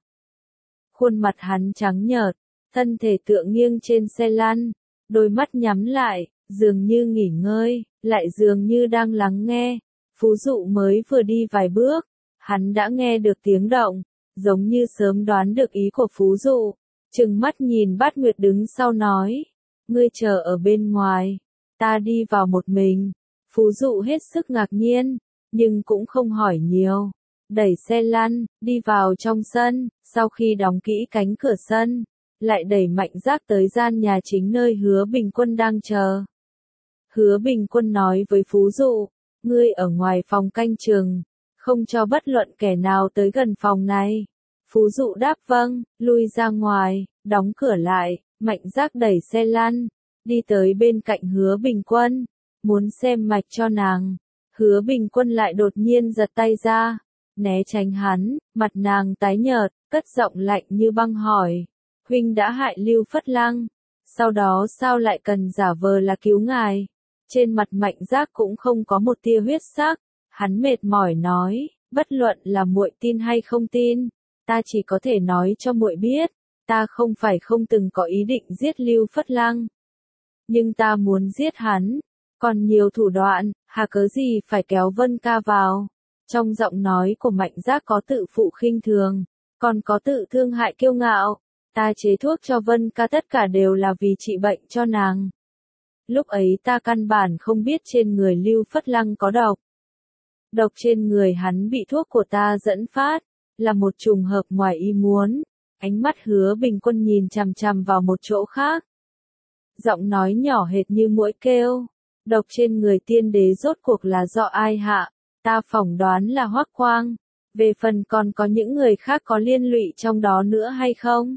Khuôn mặt hắn trắng nhợt, thân thể tựa nghiêng trên xe lăn, đôi mắt nhắm lại, dường như nghỉ ngơi, lại dường như đang lắng nghe. Phú Dụ mới vừa đi vài bước, hắn đã nghe được tiếng động, giống như sớm đoán được ý của Phú Dụ, trừng mắt nhìn Bát Nguyệt đứng sau nói, ngươi chờ ở bên ngoài, ta đi vào một mình. Phú Dụ hết sức ngạc nhiên, nhưng cũng không hỏi nhiều, đẩy xe lăn, đi vào trong sân, sau khi đóng kỹ cánh cửa sân, lại đẩy Mạnh Giác tới gian nhà chính nơi Hứa Bình Quân đang chờ. Hứa Bình Quân nói với Phú Dụ, ngươi ở ngoài phòng canh chừng, không cho bất luận kẻ nào tới gần phòng này. Phú Dụ đáp vâng, lui ra ngoài, đóng cửa lại, Mạnh Giác đẩy xe lăn, đi tới bên cạnh Hứa Bình Quân, muốn xem mạch cho nàng. Hứa Bình Quân lại đột nhiên giật tay ra, né tránh hắn, mặt nàng tái nhợt, cất giọng lạnh như băng hỏi, huynh đã hại Lưu Phất Lăng, sau đó sao lại cần giả vờ là cứu ngài? Trên mặt Mạnh Giác cũng không có một tia huyết sắc, hắn mệt mỏi nói, bất luận là muội tin hay không tin, ta chỉ có thể nói cho muội biết, ta không phải không từng có ý định giết Lưu Phất Lăng, nhưng ta muốn giết hắn, còn nhiều thủ đoạn, hà cớ gì phải kéo Vân ca vào. Trong giọng nói của Mạnh Giác có tự phụ khinh thường, còn có tự thương hại kiêu ngạo. Ta chế thuốc cho Vân ca tất cả đều là vì trị bệnh cho nàng. Lúc ấy ta căn bản không biết trên người Lưu Phất Lăng có độc. Độc trên người hắn bị thuốc của ta dẫn phát, là một trùng hợp ngoài ý muốn. Ánh mắt Hứa Bình Quân nhìn chằm chằm vào một chỗ khác. Giọng nói nhỏ hệt như muỗi kêu, độc trên người tiên đế rốt cuộc là do ai hạ? Ta phỏng đoán là Hoắc Quang. Về phần còn có những người khác có liên lụy trong đó nữa hay không?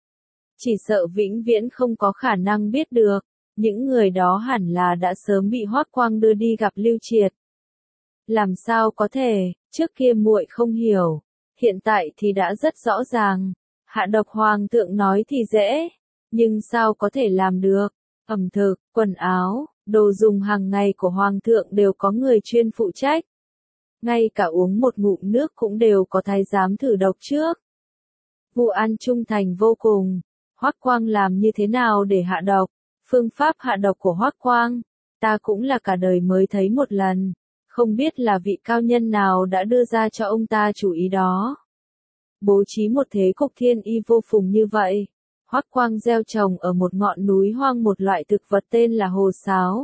Chỉ sợ vĩnh viễn không có khả năng biết được. Những người đó hẳn là đã sớm bị Hoắc Quang đưa đi gặp Lưu Triệt. Làm sao có thể, trước kia muội không hiểu, hiện tại thì đã rất rõ ràng. Hạ độc hoàng thượng nói thì dễ, nhưng sao có thể làm được? Ẩm thực, quần áo, đồ dùng hàng ngày của hoàng thượng đều có người chuyên phụ trách. Ngay cả uống một ngụm nước cũng đều có thái giám thử độc trước. Vụ An trung thành vô cùng. Hoắc Quang làm như thế nào để hạ độc? Phương pháp hạ độc của Hoắc Quang, ta cũng là cả đời mới thấy một lần. Không biết là vị cao nhân nào đã đưa ra cho ông ta chủ ý đó. Bố trí một thế cục thiên y vô phùng như vậy. Hoắc Quang gieo trồng ở một ngọn núi hoang một loại thực vật tên là hồ sáo.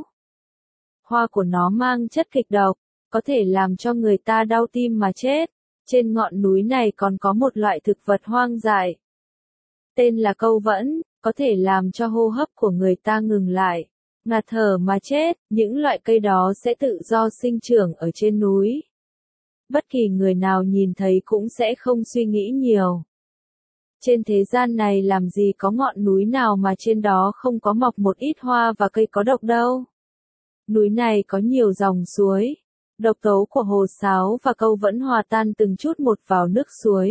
Hoa của nó mang chất kịch độc, có thể làm cho người ta đau tim mà chết. Trên ngọn núi này còn có một loại thực vật hoang dại. Tên là câu vẫn, có thể làm cho hô hấp của người ta ngừng lại, ngạt thở mà chết. Những loại cây đó sẽ tự do sinh trưởng ở trên núi. Bất kỳ người nào nhìn thấy cũng sẽ không suy nghĩ nhiều. Trên thế gian này làm gì có ngọn núi nào mà trên đó không có mọc một ít hoa và cây có độc đâu. Núi này có nhiều dòng suối. Độc tố của hồ sáo và câu vẫn hòa tan từng chút một vào nước suối.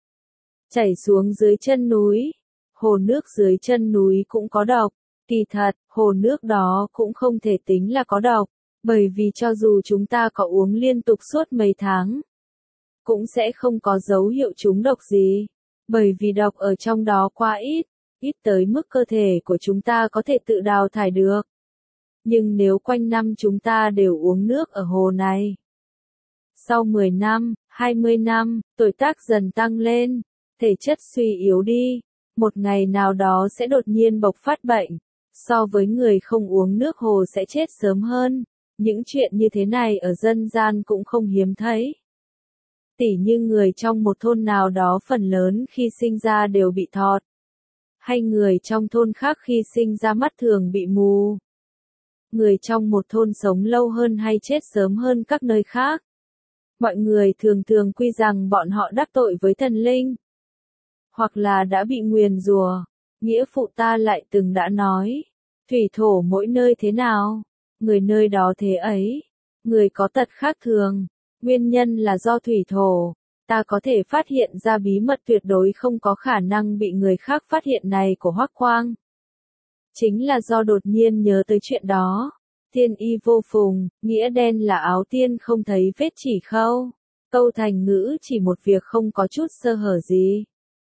Chảy xuống dưới chân núi. Hồ nước dưới chân núi cũng có độc. Kỳ thật, hồ nước đó cũng không thể tính là có độc. Bởi vì cho dù chúng ta có uống liên tục suốt mấy tháng, cũng sẽ không có dấu hiệu trúng độc gì. Bởi vì độc ở trong đó quá ít, ít tới mức cơ thể của chúng ta có thể tự đào thải được. Nhưng nếu quanh năm chúng ta đều uống nước ở hồ này, sau mười năm, hai mươi năm, tuổi tác dần tăng lên, thể chất suy yếu đi, một ngày nào đó sẽ đột nhiên bộc phát bệnh, so với người không uống nước hồ sẽ chết sớm hơn. Những chuyện như thế này ở dân gian cũng không hiếm thấy. Tỉ như người trong một thôn nào đó phần lớn khi sinh ra đều bị thọt. Hay người trong thôn khác khi sinh ra mắt thường bị mù. Người trong một thôn sống lâu hơn hay chết sớm hơn các nơi khác. Mọi người thường thường quy rằng bọn họ đắc tội với thần linh. Hoặc là đã bị nguyền rủa. Nghĩa phụ ta lại từng đã nói. Thủy thổ mỗi nơi thế nào? Người nơi đó thế ấy. Người có tật khác thường. Nguyên nhân là do thủy thổ. Ta có thể phát hiện ra bí mật tuyệt đối không có khả năng bị người khác phát hiện này của Hoắc Quang. Chính là do đột nhiên nhớ tới chuyện đó. Thiên y vô phùng, nghĩa đen là áo tiên không thấy vết chỉ khâu. Câu thành ngữ chỉ một việc không có chút sơ hở gì.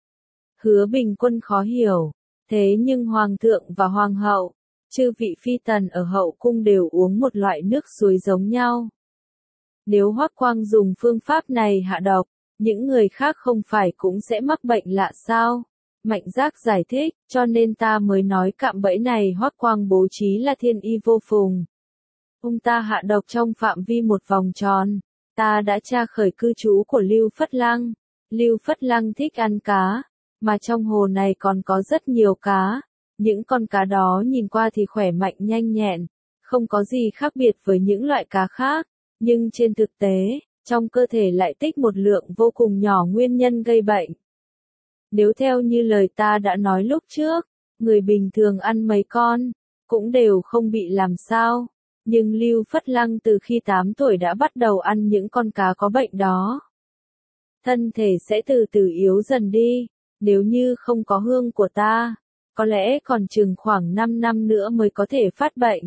Hứa Bình Quân khó hiểu. Thế nhưng Hoàng thượng và Hoàng hậu, chư vị phi tần ở hậu cung đều uống một loại nước suối giống nhau. Nếu Hoắc Quang dùng phương pháp này hạ độc, những người khác không phải cũng sẽ mắc bệnh lạ sao? Mạnh Giác giải thích, cho nên ta mới nói cạm bẫy này Hoắc Quang bố trí là thiên y vô phùng. Ông ta hạ độc trong phạm vi một vòng tròn. Ta đã tra khởi cư trú của Lưu Phất Lăng. Lưu Phất Lăng thích ăn cá, mà trong hồ này còn có rất nhiều cá. Những con cá đó nhìn qua thì khỏe mạnh nhanh nhẹn, không có gì khác biệt với những loại cá khác. Nhưng trên thực tế, trong cơ thể lại tích một lượng vô cùng nhỏ nguyên nhân gây bệnh. Nếu theo như lời ta đã nói lúc trước, người bình thường ăn mấy con, cũng đều không bị làm sao. Nhưng Lưu Phất Lăng từ khi tám tuổi đã bắt đầu ăn những con cá có bệnh đó. Thân thể sẽ từ từ yếu dần đi, nếu như không có hương của ta, có lẽ còn chừng khoảng năm năm nữa mới có thể phát bệnh.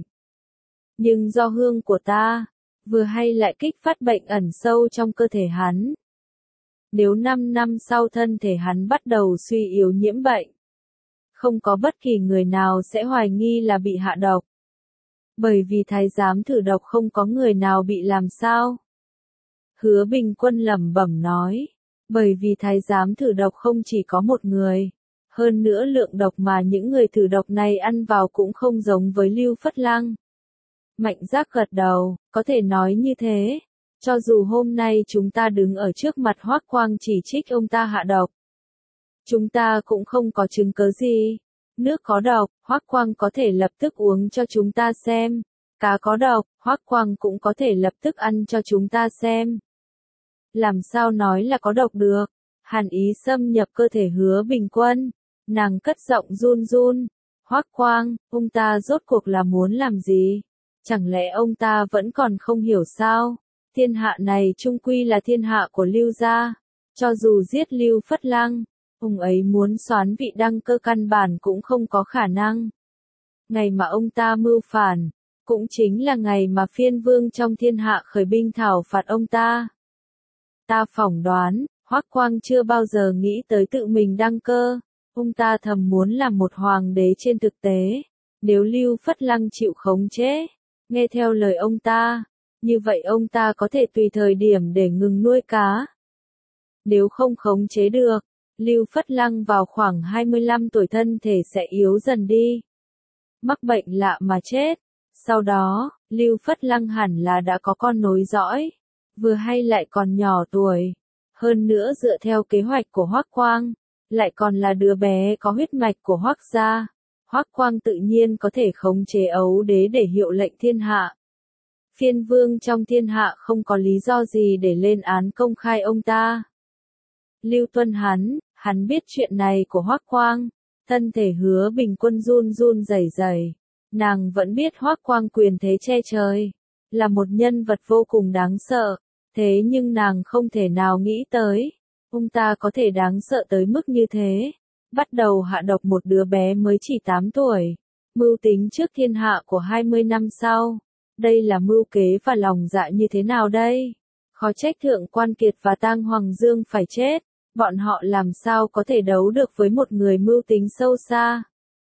Nhưng do hương của ta, vừa hay lại kích phát bệnh ẩn sâu trong cơ thể hắn. Nếu năm năm sau thân thể hắn bắt đầu suy yếu nhiễm bệnh, không có bất kỳ người nào sẽ hoài nghi là bị hạ độc. Bởi vì thái giám thử độc không có người nào bị làm sao. Hứa Bình Quân lẩm bẩm nói, bởi vì thái giám thử độc không chỉ có một người, hơn nữa lượng độc mà những người thử độc này ăn vào cũng không giống với Lưu Phất Lăng. Mạnh Giác gật đầu, có thể nói như thế. Cho dù hôm nay chúng ta đứng ở trước mặt Hoắc Quang chỉ trích ông ta hạ độc, chúng ta cũng không có chứng cớ gì. Nước có độc, Hoắc Quang có thể lập tức uống cho chúng ta xem. Cá có độc, Hoắc Quang cũng có thể lập tức ăn cho chúng ta xem. Làm sao nói là có độc được? Hàn ý xâm nhập cơ thể Hứa Bình Quân. Nàng cất giọng run run. Hoắc Quang, ông ta rốt cuộc là muốn làm gì? Chẳng lẽ ông ta vẫn còn không hiểu sao? thiên hạ này chung quy là thiên hạ của Lưu gia. Cho dù giết Lưu Phất Lăng, ông ấy muốn soán vị đăng cơ căn bản cũng không có khả năng. Ngày mà ông ta mưu phản, cũng chính là ngày mà phiên vương trong thiên hạ khởi binh thảo phạt ông ta. Ta phỏng đoán, Hoắc Quang chưa bao giờ nghĩ tới tự mình đăng cơ, ông ta thầm muốn làm một hoàng đế trên thực tế. Nếu Lưu Phất Lăng chịu khống chế, nghe theo lời ông ta, như vậy ông ta có thể tùy thời điểm để ngừng nuôi cá. Nếu không khống chế được, Lưu Phất Lăng vào khoảng hai mươi lăm tuổi thân thể sẽ yếu dần đi. Mắc bệnh lạ mà chết. Sau đó, Lưu Phất Lăng hẳn là đã có con nối dõi, vừa hay lại còn nhỏ tuổi. Hơn nữa dựa theo kế hoạch của Hoắc Quang, lại còn là đứa bé có huyết mạch của Hoắc gia. Hoắc Quang tự nhiên có thể khống chế ấu đế để hiệu lệnh thiên hạ. Phiên vương trong thiên hạ không có lý do gì để lên án công khai ông ta. Lưu Tuân hắn, hắn biết chuyện này của Hoắc Quang, thân thể Hứa Bình Quân run run rẩy rẩy. Nàng vẫn biết Hoắc Quang quyền thế che trời, là một nhân vật vô cùng đáng sợ, thế nhưng nàng không thể nào nghĩ tới, ông ta có thể đáng sợ tới mức như thế. Bắt đầu hạ độc một đứa bé mới chỉ tám tuổi, mưu tính trước thiên hạ của hai mươi năm sau. Đây là mưu kế và lòng dạ như thế nào đây? Khó trách Thượng Quan Kiệt và Tang Hoàng Dương phải chết, bọn họ làm sao có thể đấu được với một người mưu tính sâu xa.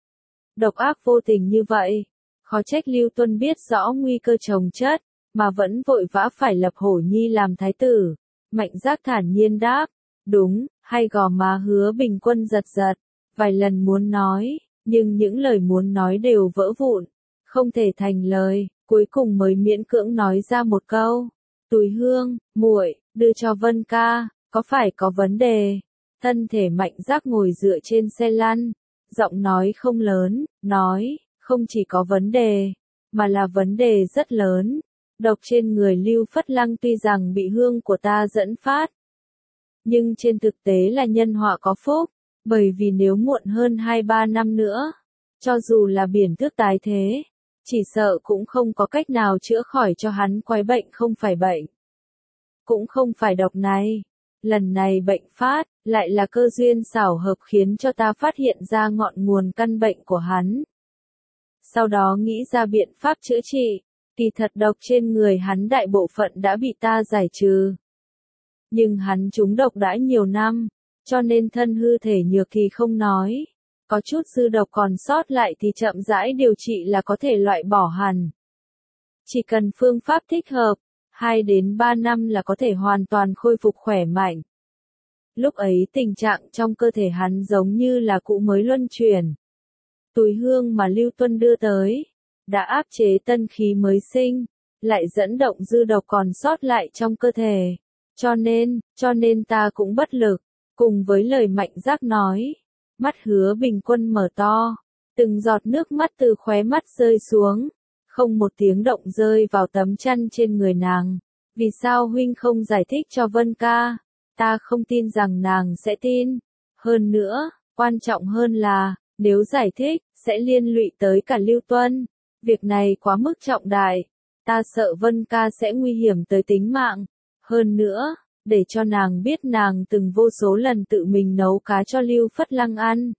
Độc ác vô tình như vậy, khó trách Lưu Tuân biết rõ nguy cơ chồng chất, mà vẫn vội vã phải lập Hổ Nhi làm thái tử. Mạnh Giác thản nhiên đáp, đúng, hay gò má Hứa Bình Quân giật giật, vài lần muốn nói, nhưng những lời muốn nói đều vỡ vụn, không thể thành lời, cuối cùng mới miễn cưỡng nói ra một câu. Tùy Hương, muội, đưa cho Vân ca, có phải có vấn đề? Thân thể Mạnh Giác ngồi dựa trên xe lăn, giọng nói không lớn, nói, không chỉ có vấn đề, mà là vấn đề rất lớn. Độc trên người Lưu Phất Lăng tuy rằng bị hương của ta dẫn phát, nhưng trên thực tế là nhân họa có phúc, bởi vì nếu muộn hơn hai ba năm nữa, cho dù là biển thước tái thế, chỉ sợ cũng không có cách nào chữa khỏi cho hắn quái bệnh không phải bệnh. Cũng không phải độc này, lần này bệnh phát, lại là cơ duyên xảo hợp khiến cho ta phát hiện ra ngọn nguồn căn bệnh của hắn. Sau đó nghĩ ra biện pháp chữa trị, kỳ thật độc trên người hắn đại bộ phận đã bị ta giải trừ. Nhưng hắn trúng độc đã nhiều năm, cho nên thân hư thể nhược thì không nói. Có chút dư độc còn sót lại thì chậm rãi điều trị là có thể loại bỏ hẳn. Chỉ cần phương pháp thích hợp, hai đến ba năm là có thể hoàn toàn khôi phục khỏe mạnh. Lúc ấy tình trạng trong cơ thể hắn giống như là cũ mới luân chuyển. Túi hương mà Lưu Tuân đưa tới, đã áp chế tân khí mới sinh, lại dẫn động dư độc còn sót lại trong cơ thể. Cho nên, cho nên ta cũng bất lực, cùng với lời Mạnh Giác nói. Mắt Hứa Bình Quân mở to, từng giọt nước mắt từ khóe mắt rơi xuống, không một tiếng động rơi vào tấm chăn trên người nàng. Vì sao huynh không giải thích cho Vân ca? Ta không tin rằng nàng sẽ tin. Hơn nữa, quan trọng hơn là, nếu giải thích, sẽ liên lụy tới cả Lưu Tuân. Việc này quá mức trọng đại, ta sợ Vân ca sẽ nguy hiểm tới tính mạng. Hơn nữa, để cho nàng biết nàng từng vô số lần tự mình nấu cá cho Lưu Phất Lăng ăn.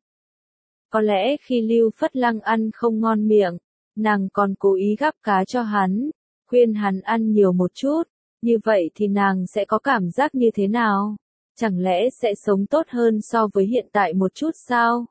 Có lẽ khi Lưu Phất Lăng ăn không ngon miệng, nàng còn cố ý gắp cá cho hắn, khuyên hắn ăn nhiều một chút, như vậy thì nàng sẽ có cảm giác như thế nào? Chẳng lẽ sẽ sống tốt hơn so với hiện tại một chút sao?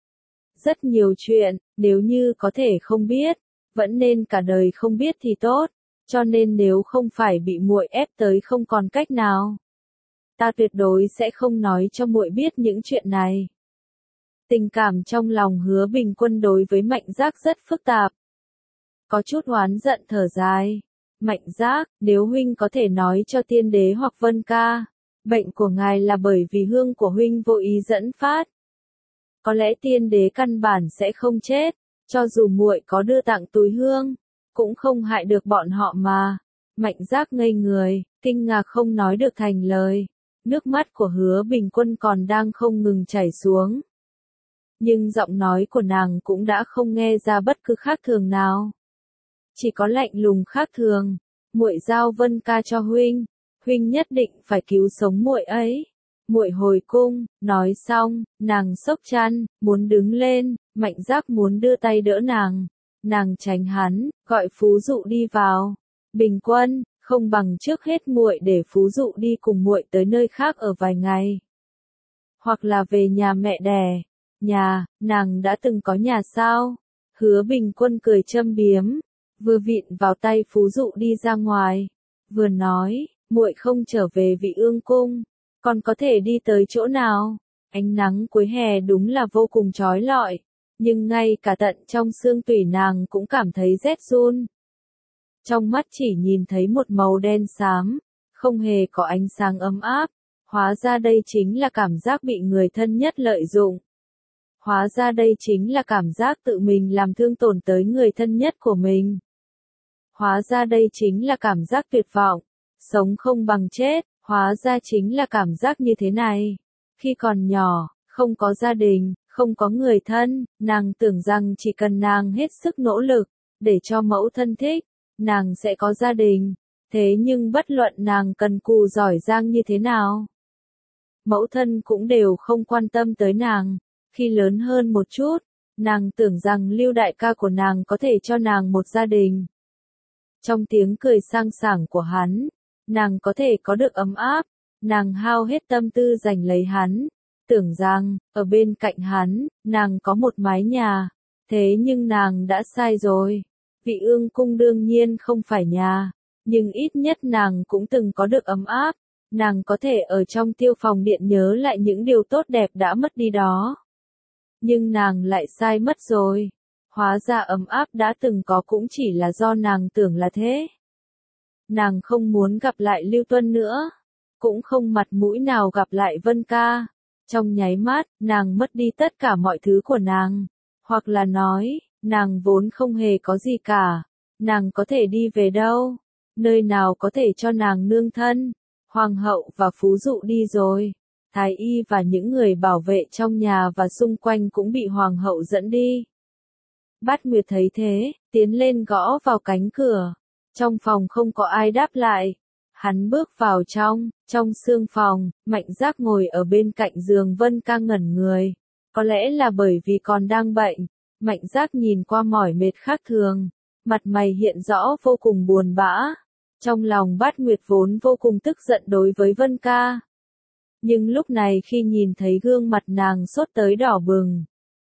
Rất nhiều chuyện, nếu như có thể không biết, vẫn nên cả đời không biết thì tốt, cho nên nếu không phải bị muội ép tới không còn cách nào, ta tuyệt đối sẽ không nói cho muội biết những chuyện này. Tình cảm trong lòng Hứa Bình Quân đối với Mạnh Giác rất phức tạp. Có chút oán giận thở dài. Mạnh Giác, nếu huynh có thể nói cho tiên đế hoặc Vân ca, bệnh của ngài là bởi vì hương của huynh vô ý dẫn phát. Có lẽ tiên đế căn bản sẽ không chết, cho dù muội có đưa tặng túi hương, cũng không hại được bọn họ mà. Mạnh Giác ngây người, kinh ngạc không nói được thành lời. Nước mắt của Hứa Bình Quân còn đang không ngừng chảy xuống. Nhưng giọng nói của nàng cũng đã không nghe ra bất cứ khác thường nào. Chỉ có lạnh lùng khác thường. muội giao Vân ca cho huynh, huynh nhất định phải cứu sống muội ấy. Muội hồi cung, nói xong, nàng xốc chăn, muốn đứng lên, Mạnh Giác muốn đưa tay đỡ nàng. Nàng tránh hắn, gọi Phú Dụ đi vào. Bình Quân, không bằng trước hết muội để Phú Dụ đi cùng muội tới nơi khác ở vài ngày. Hoặc là về nhà mẹ đẻ. Nhà, nàng đã từng có nhà sao? Hứa Bình Quân cười châm biếm, vừa vịn vào tay Phú Dụ đi ra ngoài, vừa nói, muội không trở về Vị Ương cung, còn có thể đi tới chỗ nào? Ánh nắng cuối hè đúng là vô cùng chói lọi, nhưng ngay cả tận trong xương tủy nàng cũng cảm thấy rét run. Trong mắt chỉ nhìn thấy một màu đen xám, không hề có ánh sáng ấm áp, hóa ra đây chính là cảm giác bị người thân nhất lợi dụng. Hóa ra đây chính là cảm giác tự mình làm thương tổn tới người thân nhất của mình. Hóa ra đây chính là cảm giác tuyệt vọng, sống không bằng chết, hóa ra chính là cảm giác như thế này. Khi còn nhỏ, không có gia đình, không có người thân, nàng tưởng rằng chỉ cần nàng hết sức nỗ lực, để cho mẫu thân thích, nàng sẽ có gia đình. Thế nhưng bất luận nàng cần cù giỏi giang như thế nào, mẫu thân cũng đều không quan tâm tới nàng. Khi lớn hơn một chút, nàng tưởng rằng Lưu đại ca của nàng có thể cho nàng một gia đình. Trong tiếng cười sang sảng của hắn, nàng có thể có được ấm áp, nàng hao hết tâm tư giành lấy hắn, tưởng rằng, ở bên cạnh hắn, nàng có một mái nhà, thế nhưng nàng đã sai rồi. Vị Ương cung đương nhiên không phải nhà, nhưng ít nhất nàng cũng từng có được ấm áp, nàng có thể ở trong tiêu phòng điện nhớ lại những điều tốt đẹp đã mất đi đó. Nhưng nàng lại sai mất rồi. Hóa ra ấm áp đã từng có cũng chỉ là do nàng tưởng là thế. Nàng không muốn gặp lại Lưu Tuân nữa, cũng không mặt mũi nào gặp lại Vân ca. Trong nháy mắt, nàng mất đi tất cả mọi thứ của nàng. Hoặc là nói, nàng vốn không hề có gì cả. Nàng có thể đi về đâu? Nơi nào có thể cho nàng nương thân? Hoàng hậu và Phú Dụ đi rồi. Thái y và những người bảo vệ trong nhà và xung quanh cũng bị hoàng hậu dẫn đi. Bát Nguyệt thấy thế, tiến lên gõ vào cánh cửa. Trong phòng không có ai đáp lại. Hắn bước vào trong, trong sương phòng, Mạnh Giác ngồi ở bên cạnh giường Vân ca ngẩn người. Có lẽ là bởi vì còn đang bệnh, Mạnh Giác nhìn qua mỏi mệt khác thường, mặt mày hiện rõ vô cùng buồn bã. Trong lòng Bát Nguyệt vốn vô cùng tức giận đối với Vân ca. Nhưng lúc này khi nhìn thấy gương mặt nàng sốt tới đỏ bừng,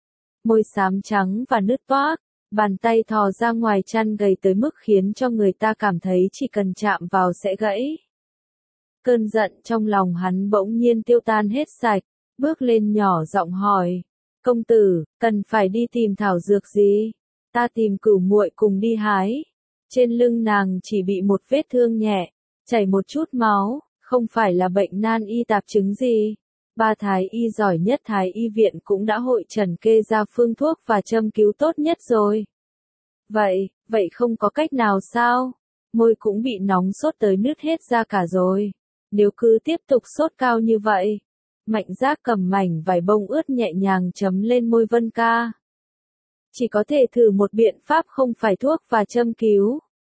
môi xám trắng và nứt toác, bàn tay thò ra ngoài chăn gầy tới mức khiến cho người ta cảm thấy chỉ cần chạm vào sẽ gãy. Cơn giận trong lòng hắn bỗng nhiên tiêu tan hết sạch, bước lên nhỏ giọng hỏi, công tử, cần phải đi tìm thảo dược gì? Ta tìm Cửu muội cùng đi hái. Trên lưng nàng chỉ bị một vết thương nhẹ, chảy một chút máu, không phải là bệnh nan y tạp chứng gì. Ba thái y giỏi nhất thái y viện cũng đã hội trần kê ra phương thuốc và châm cứu tốt nhất rồi. Vậy, vậy không có cách nào sao? Môi cũng bị nóng sốt tới nứt hết ra cả rồi. Nếu cứ tiếp tục sốt cao như vậy. Mạnh Giác cầm mảnh vải bông ướt nhẹ nhàng chấm lên môi Vân ca. Chỉ có thể thử một biện pháp không phải thuốc và châm cứu.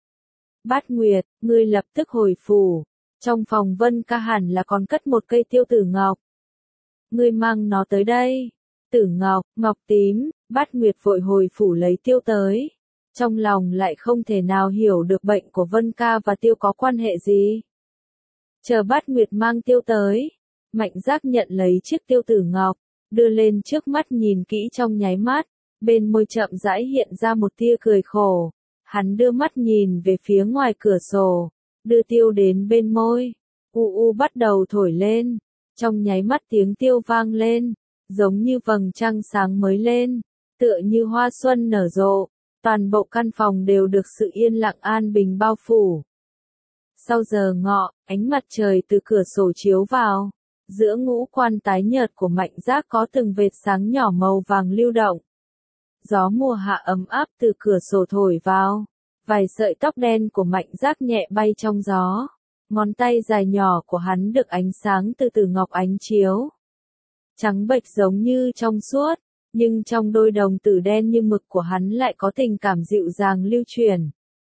Bát Nguyệt, ngươi lập tức hồi phủ. Trong phòng Vân ca hẳn là còn cất một cây tiêu tử ngọc. Ngươi mang nó tới đây. Tử ngọc, ngọc tím, Bát Nguyệt vội hồi phủ lấy tiêu tới. Trong lòng lại không thể nào hiểu được bệnh của Vân ca và tiêu có quan hệ gì. Chờ Bát Nguyệt mang tiêu tới. Mạnh Giác nhận lấy chiếc tiêu tử ngọc, đưa lên trước mắt nhìn kỹ trong nháy mắt. Bên môi chậm rãi hiện ra một tia cười khổ. Hắn đưa mắt nhìn về phía ngoài cửa sổ, đưa tiêu đến bên môi. U u bắt đầu thổi lên. Trong nháy mắt tiếng tiêu vang lên, giống như vầng trăng sáng mới lên, tựa như hoa xuân nở rộ. Toàn bộ căn phòng đều được sự yên lặng an bình bao phủ. Sau giờ ngọ, ánh mặt trời từ cửa sổ chiếu vào. Giữa ngũ quan tái nhợt của Mạnh Giác có từng vệt sáng nhỏ màu vàng lưu động. Gió mùa hạ ấm áp từ cửa sổ thổi vào. Vài sợi tóc đen của Mạnh Giác nhẹ bay trong gió. Ngón tay dài nhỏ của hắn được ánh sáng từ từ ngọc ánh chiếu. Trắng bệch giống như trong suốt, nhưng trong đôi đồng tử đen như mực của hắn lại có tình cảm dịu dàng lưu truyền.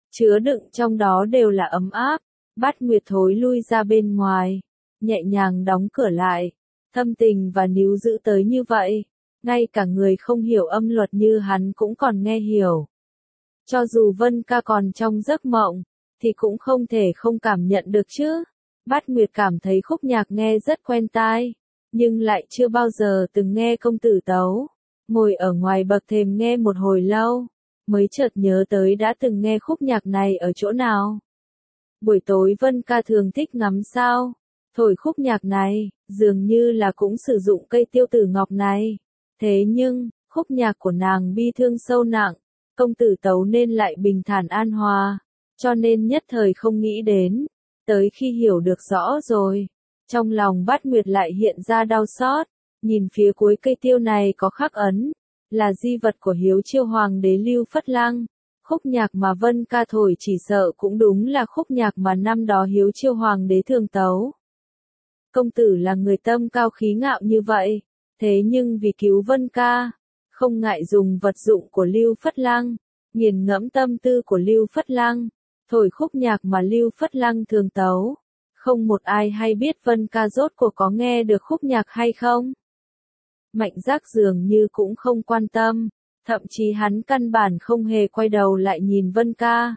chứa đựng trong đó đều là ấm áp. Bát Nguyệt thối lui ra bên ngoài, nhẹ nhàng đóng cửa lại. Thâm Tình và Níu giữ tới như vậy, ngay cả người không hiểu âm luật như hắn cũng còn nghe hiểu. Cho dù Vân Ca còn trong giấc mộng, thì cũng không thể không cảm nhận được chứ. Bát Nguyệt cảm thấy khúc nhạc nghe rất quen tai, nhưng lại chưa bao giờ từng nghe công tử tấu. Ngồi ở ngoài bậc thềm nghe một hồi lâu, mới chợt nhớ tới đã từng nghe khúc nhạc này ở chỗ nào. Buổi tối Vân Ca thường thích ngắm sao, thổi khúc nhạc này, dường như là cũng sử dụng cây tiêu tử ngọc này. Thế nhưng, khúc nhạc của nàng bi thương sâu nặng, công tử tấu nên lại bình thản an hòa, cho nên nhất thời không nghĩ đến. Tới khi hiểu được rõ rồi, trong lòng Bát Nguyệt lại hiện ra đau xót, nhìn phía cuối cây tiêu này có khắc ấn, là di vật của hiếu chiêu hoàng đế Lưu Phất Lăng. Khúc nhạc mà Vân Ca thổi chỉ sợ cũng đúng là khúc nhạc mà năm đó hiếu chiêu hoàng đế thường tấu. Công tử là người tâm cao khí ngạo như vậy, thế nhưng vì cứu Vân Ca, không ngại dùng vật dụng của Lưu Phất Lăng, nghiền ngẫm tâm tư của Lưu Phất Lăng, thổi khúc nhạc mà Lưu Phất Lăng thường tấu. Không một ai hay biết Vân Ca rốt cuộc có nghe được khúc nhạc hay không. Mạnh Giác dường như cũng không quan tâm, thậm chí hắn căn bản không hề quay đầu lại nhìn Vân Ca.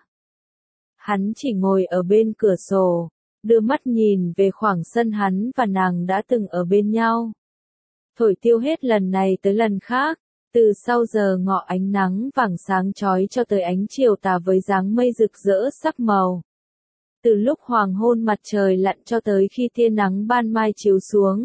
Hắn chỉ ngồi ở bên cửa sổ, đưa mắt nhìn về khoảng sân hắn và nàng đã từng ở bên nhau. Thổi tiêu hết lần này tới lần khác, từ sau giờ ngọ ánh nắng vàng sáng chói cho tới ánh chiều tà với dáng mây rực rỡ sắc màu. Từ lúc hoàng hôn mặt trời lặn cho tới khi tia nắng ban mai chiếu xuống.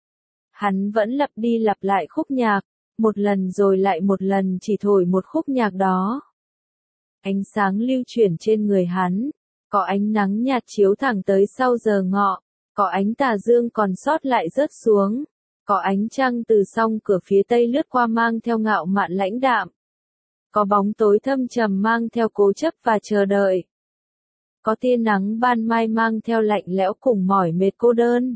Hắn vẫn lặp đi lặp lại khúc nhạc, một lần rồi lại một lần chỉ thổi một khúc nhạc đó. Ánh sáng lưu chuyển trên người hắn, có ánh nắng nhạt chiếu thẳng tới sau giờ ngọ, có ánh tà dương còn sót lại rớt xuống, có ánh trăng từ song cửa phía tây lướt qua mang theo ngạo mạn lãnh đạm. Có bóng tối thâm trầm mang theo cố chấp và chờ đợi. Có tia nắng ban mai mang theo lạnh lẽo cùng mỏi mệt cô đơn.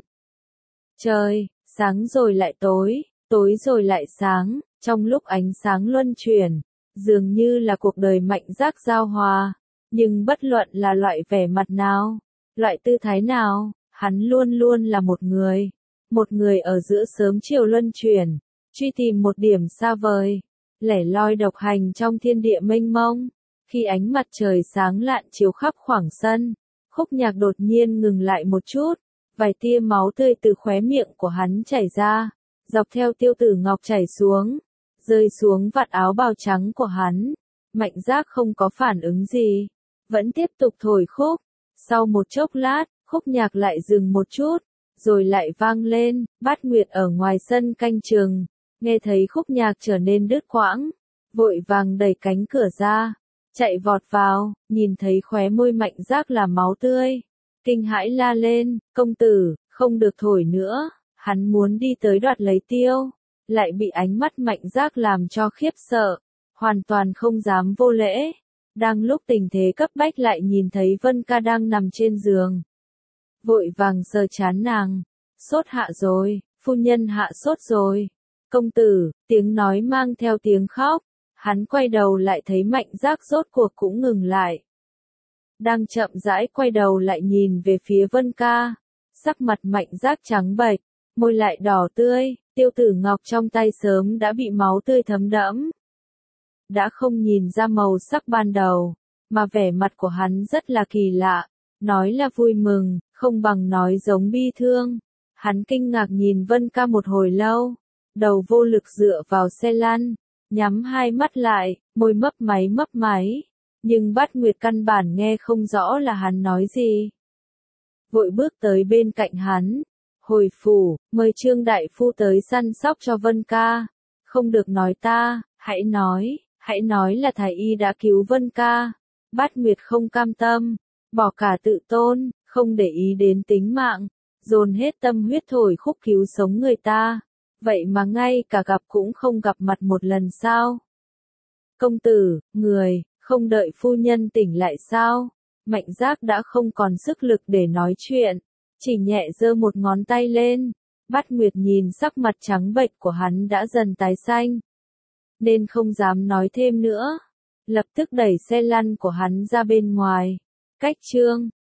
Trời, sáng rồi lại tối, tối rồi lại sáng, trong lúc ánh sáng luân chuyển, dường như là cuộc đời Mạnh Giác giao hòa, nhưng bất luận là loại vẻ mặt nào, loại tư thái nào, hắn luôn luôn là một người, một người ở giữa sớm chiều luân chuyển, truy tìm một điểm xa vời, lẻ loi độc hành trong thiên địa mênh mông. Khi ánh mặt trời sáng lạn chiếu khắp khoảng sân, khúc nhạc đột nhiên ngừng lại một chút, vài tia máu tươi từ khóe miệng của hắn chảy ra, dọc theo tiêu tử ngọc chảy xuống, rơi xuống vạt áo bào trắng của hắn. Mạnh Giác không có phản ứng gì, vẫn tiếp tục thổi khúc. Sau một chốc lát, khúc nhạc lại dừng một chút, rồi lại vang lên. Bát Nguyệt ở ngoài sân canh chừng, nghe thấy khúc nhạc trở nên đứt quãng, vội vàng đẩy cánh cửa ra, chạy vọt vào, nhìn thấy khóe môi Mạnh Giác là máu tươi, kinh hãi la lên, công tử, không được thổi nữa. Hắn muốn đi tới đoạt lấy tiêu, lại bị ánh mắt Mạnh Giác làm cho khiếp sợ, hoàn toàn không dám vô lễ. Đang lúc tình thế cấp bách lại nhìn thấy Vân Ca đang nằm trên giường, vội vàng sờ trán nàng, sốt hạ rồi, phu nhân hạ sốt rồi, công tử, tiếng nói mang theo tiếng khóc. Hắn quay đầu lại thấy Mạnh Giác rốt cuộc cũng ngừng lại. Đang chậm rãi quay đầu lại nhìn về phía Vân Ca, sắc mặt Mạnh Giác trắng bệch, môi lại đỏ tươi, tiêu tử ngọc trong tay sớm đã bị máu tươi thấm đẫm. Đã không nhìn ra màu sắc ban đầu, mà vẻ mặt của hắn rất là kỳ lạ, nói là vui mừng, không bằng nói giống bi thương. Hắn kinh ngạc nhìn Vân Ca một hồi lâu, đầu vô lực dựa vào xe lăn, nhắm hai mắt lại, môi mấp máy mấp máy, nhưng Bát Nguyệt căn bản nghe không rõ là hắn nói gì. Vội bước tới bên cạnh hắn, hồi phủ, mời Trương đại phu tới săn sóc cho Vân Ca. Không được nói ta, hãy nói, hãy nói là thái y đã cứu Vân Ca. Bát Nguyệt không cam tâm, bỏ cả tự tôn, không để ý đến tính mạng, dồn hết tâm huyết thổi khúc cứu sống người ta. Vậy mà ngay cả gặp cũng không gặp mặt một lần sao? Công tử, người, không đợi phu nhân tỉnh lại sao? Mạnh Giác đã không còn sức lực để nói chuyện, chỉ nhẹ giơ một ngón tay lên. Bát Nguyệt nhìn sắc mặt trắng bệch của hắn đã dần tái xanh, nên không dám nói thêm nữa. lập tức đẩy xe lăn của hắn ra bên ngoài. Cách chương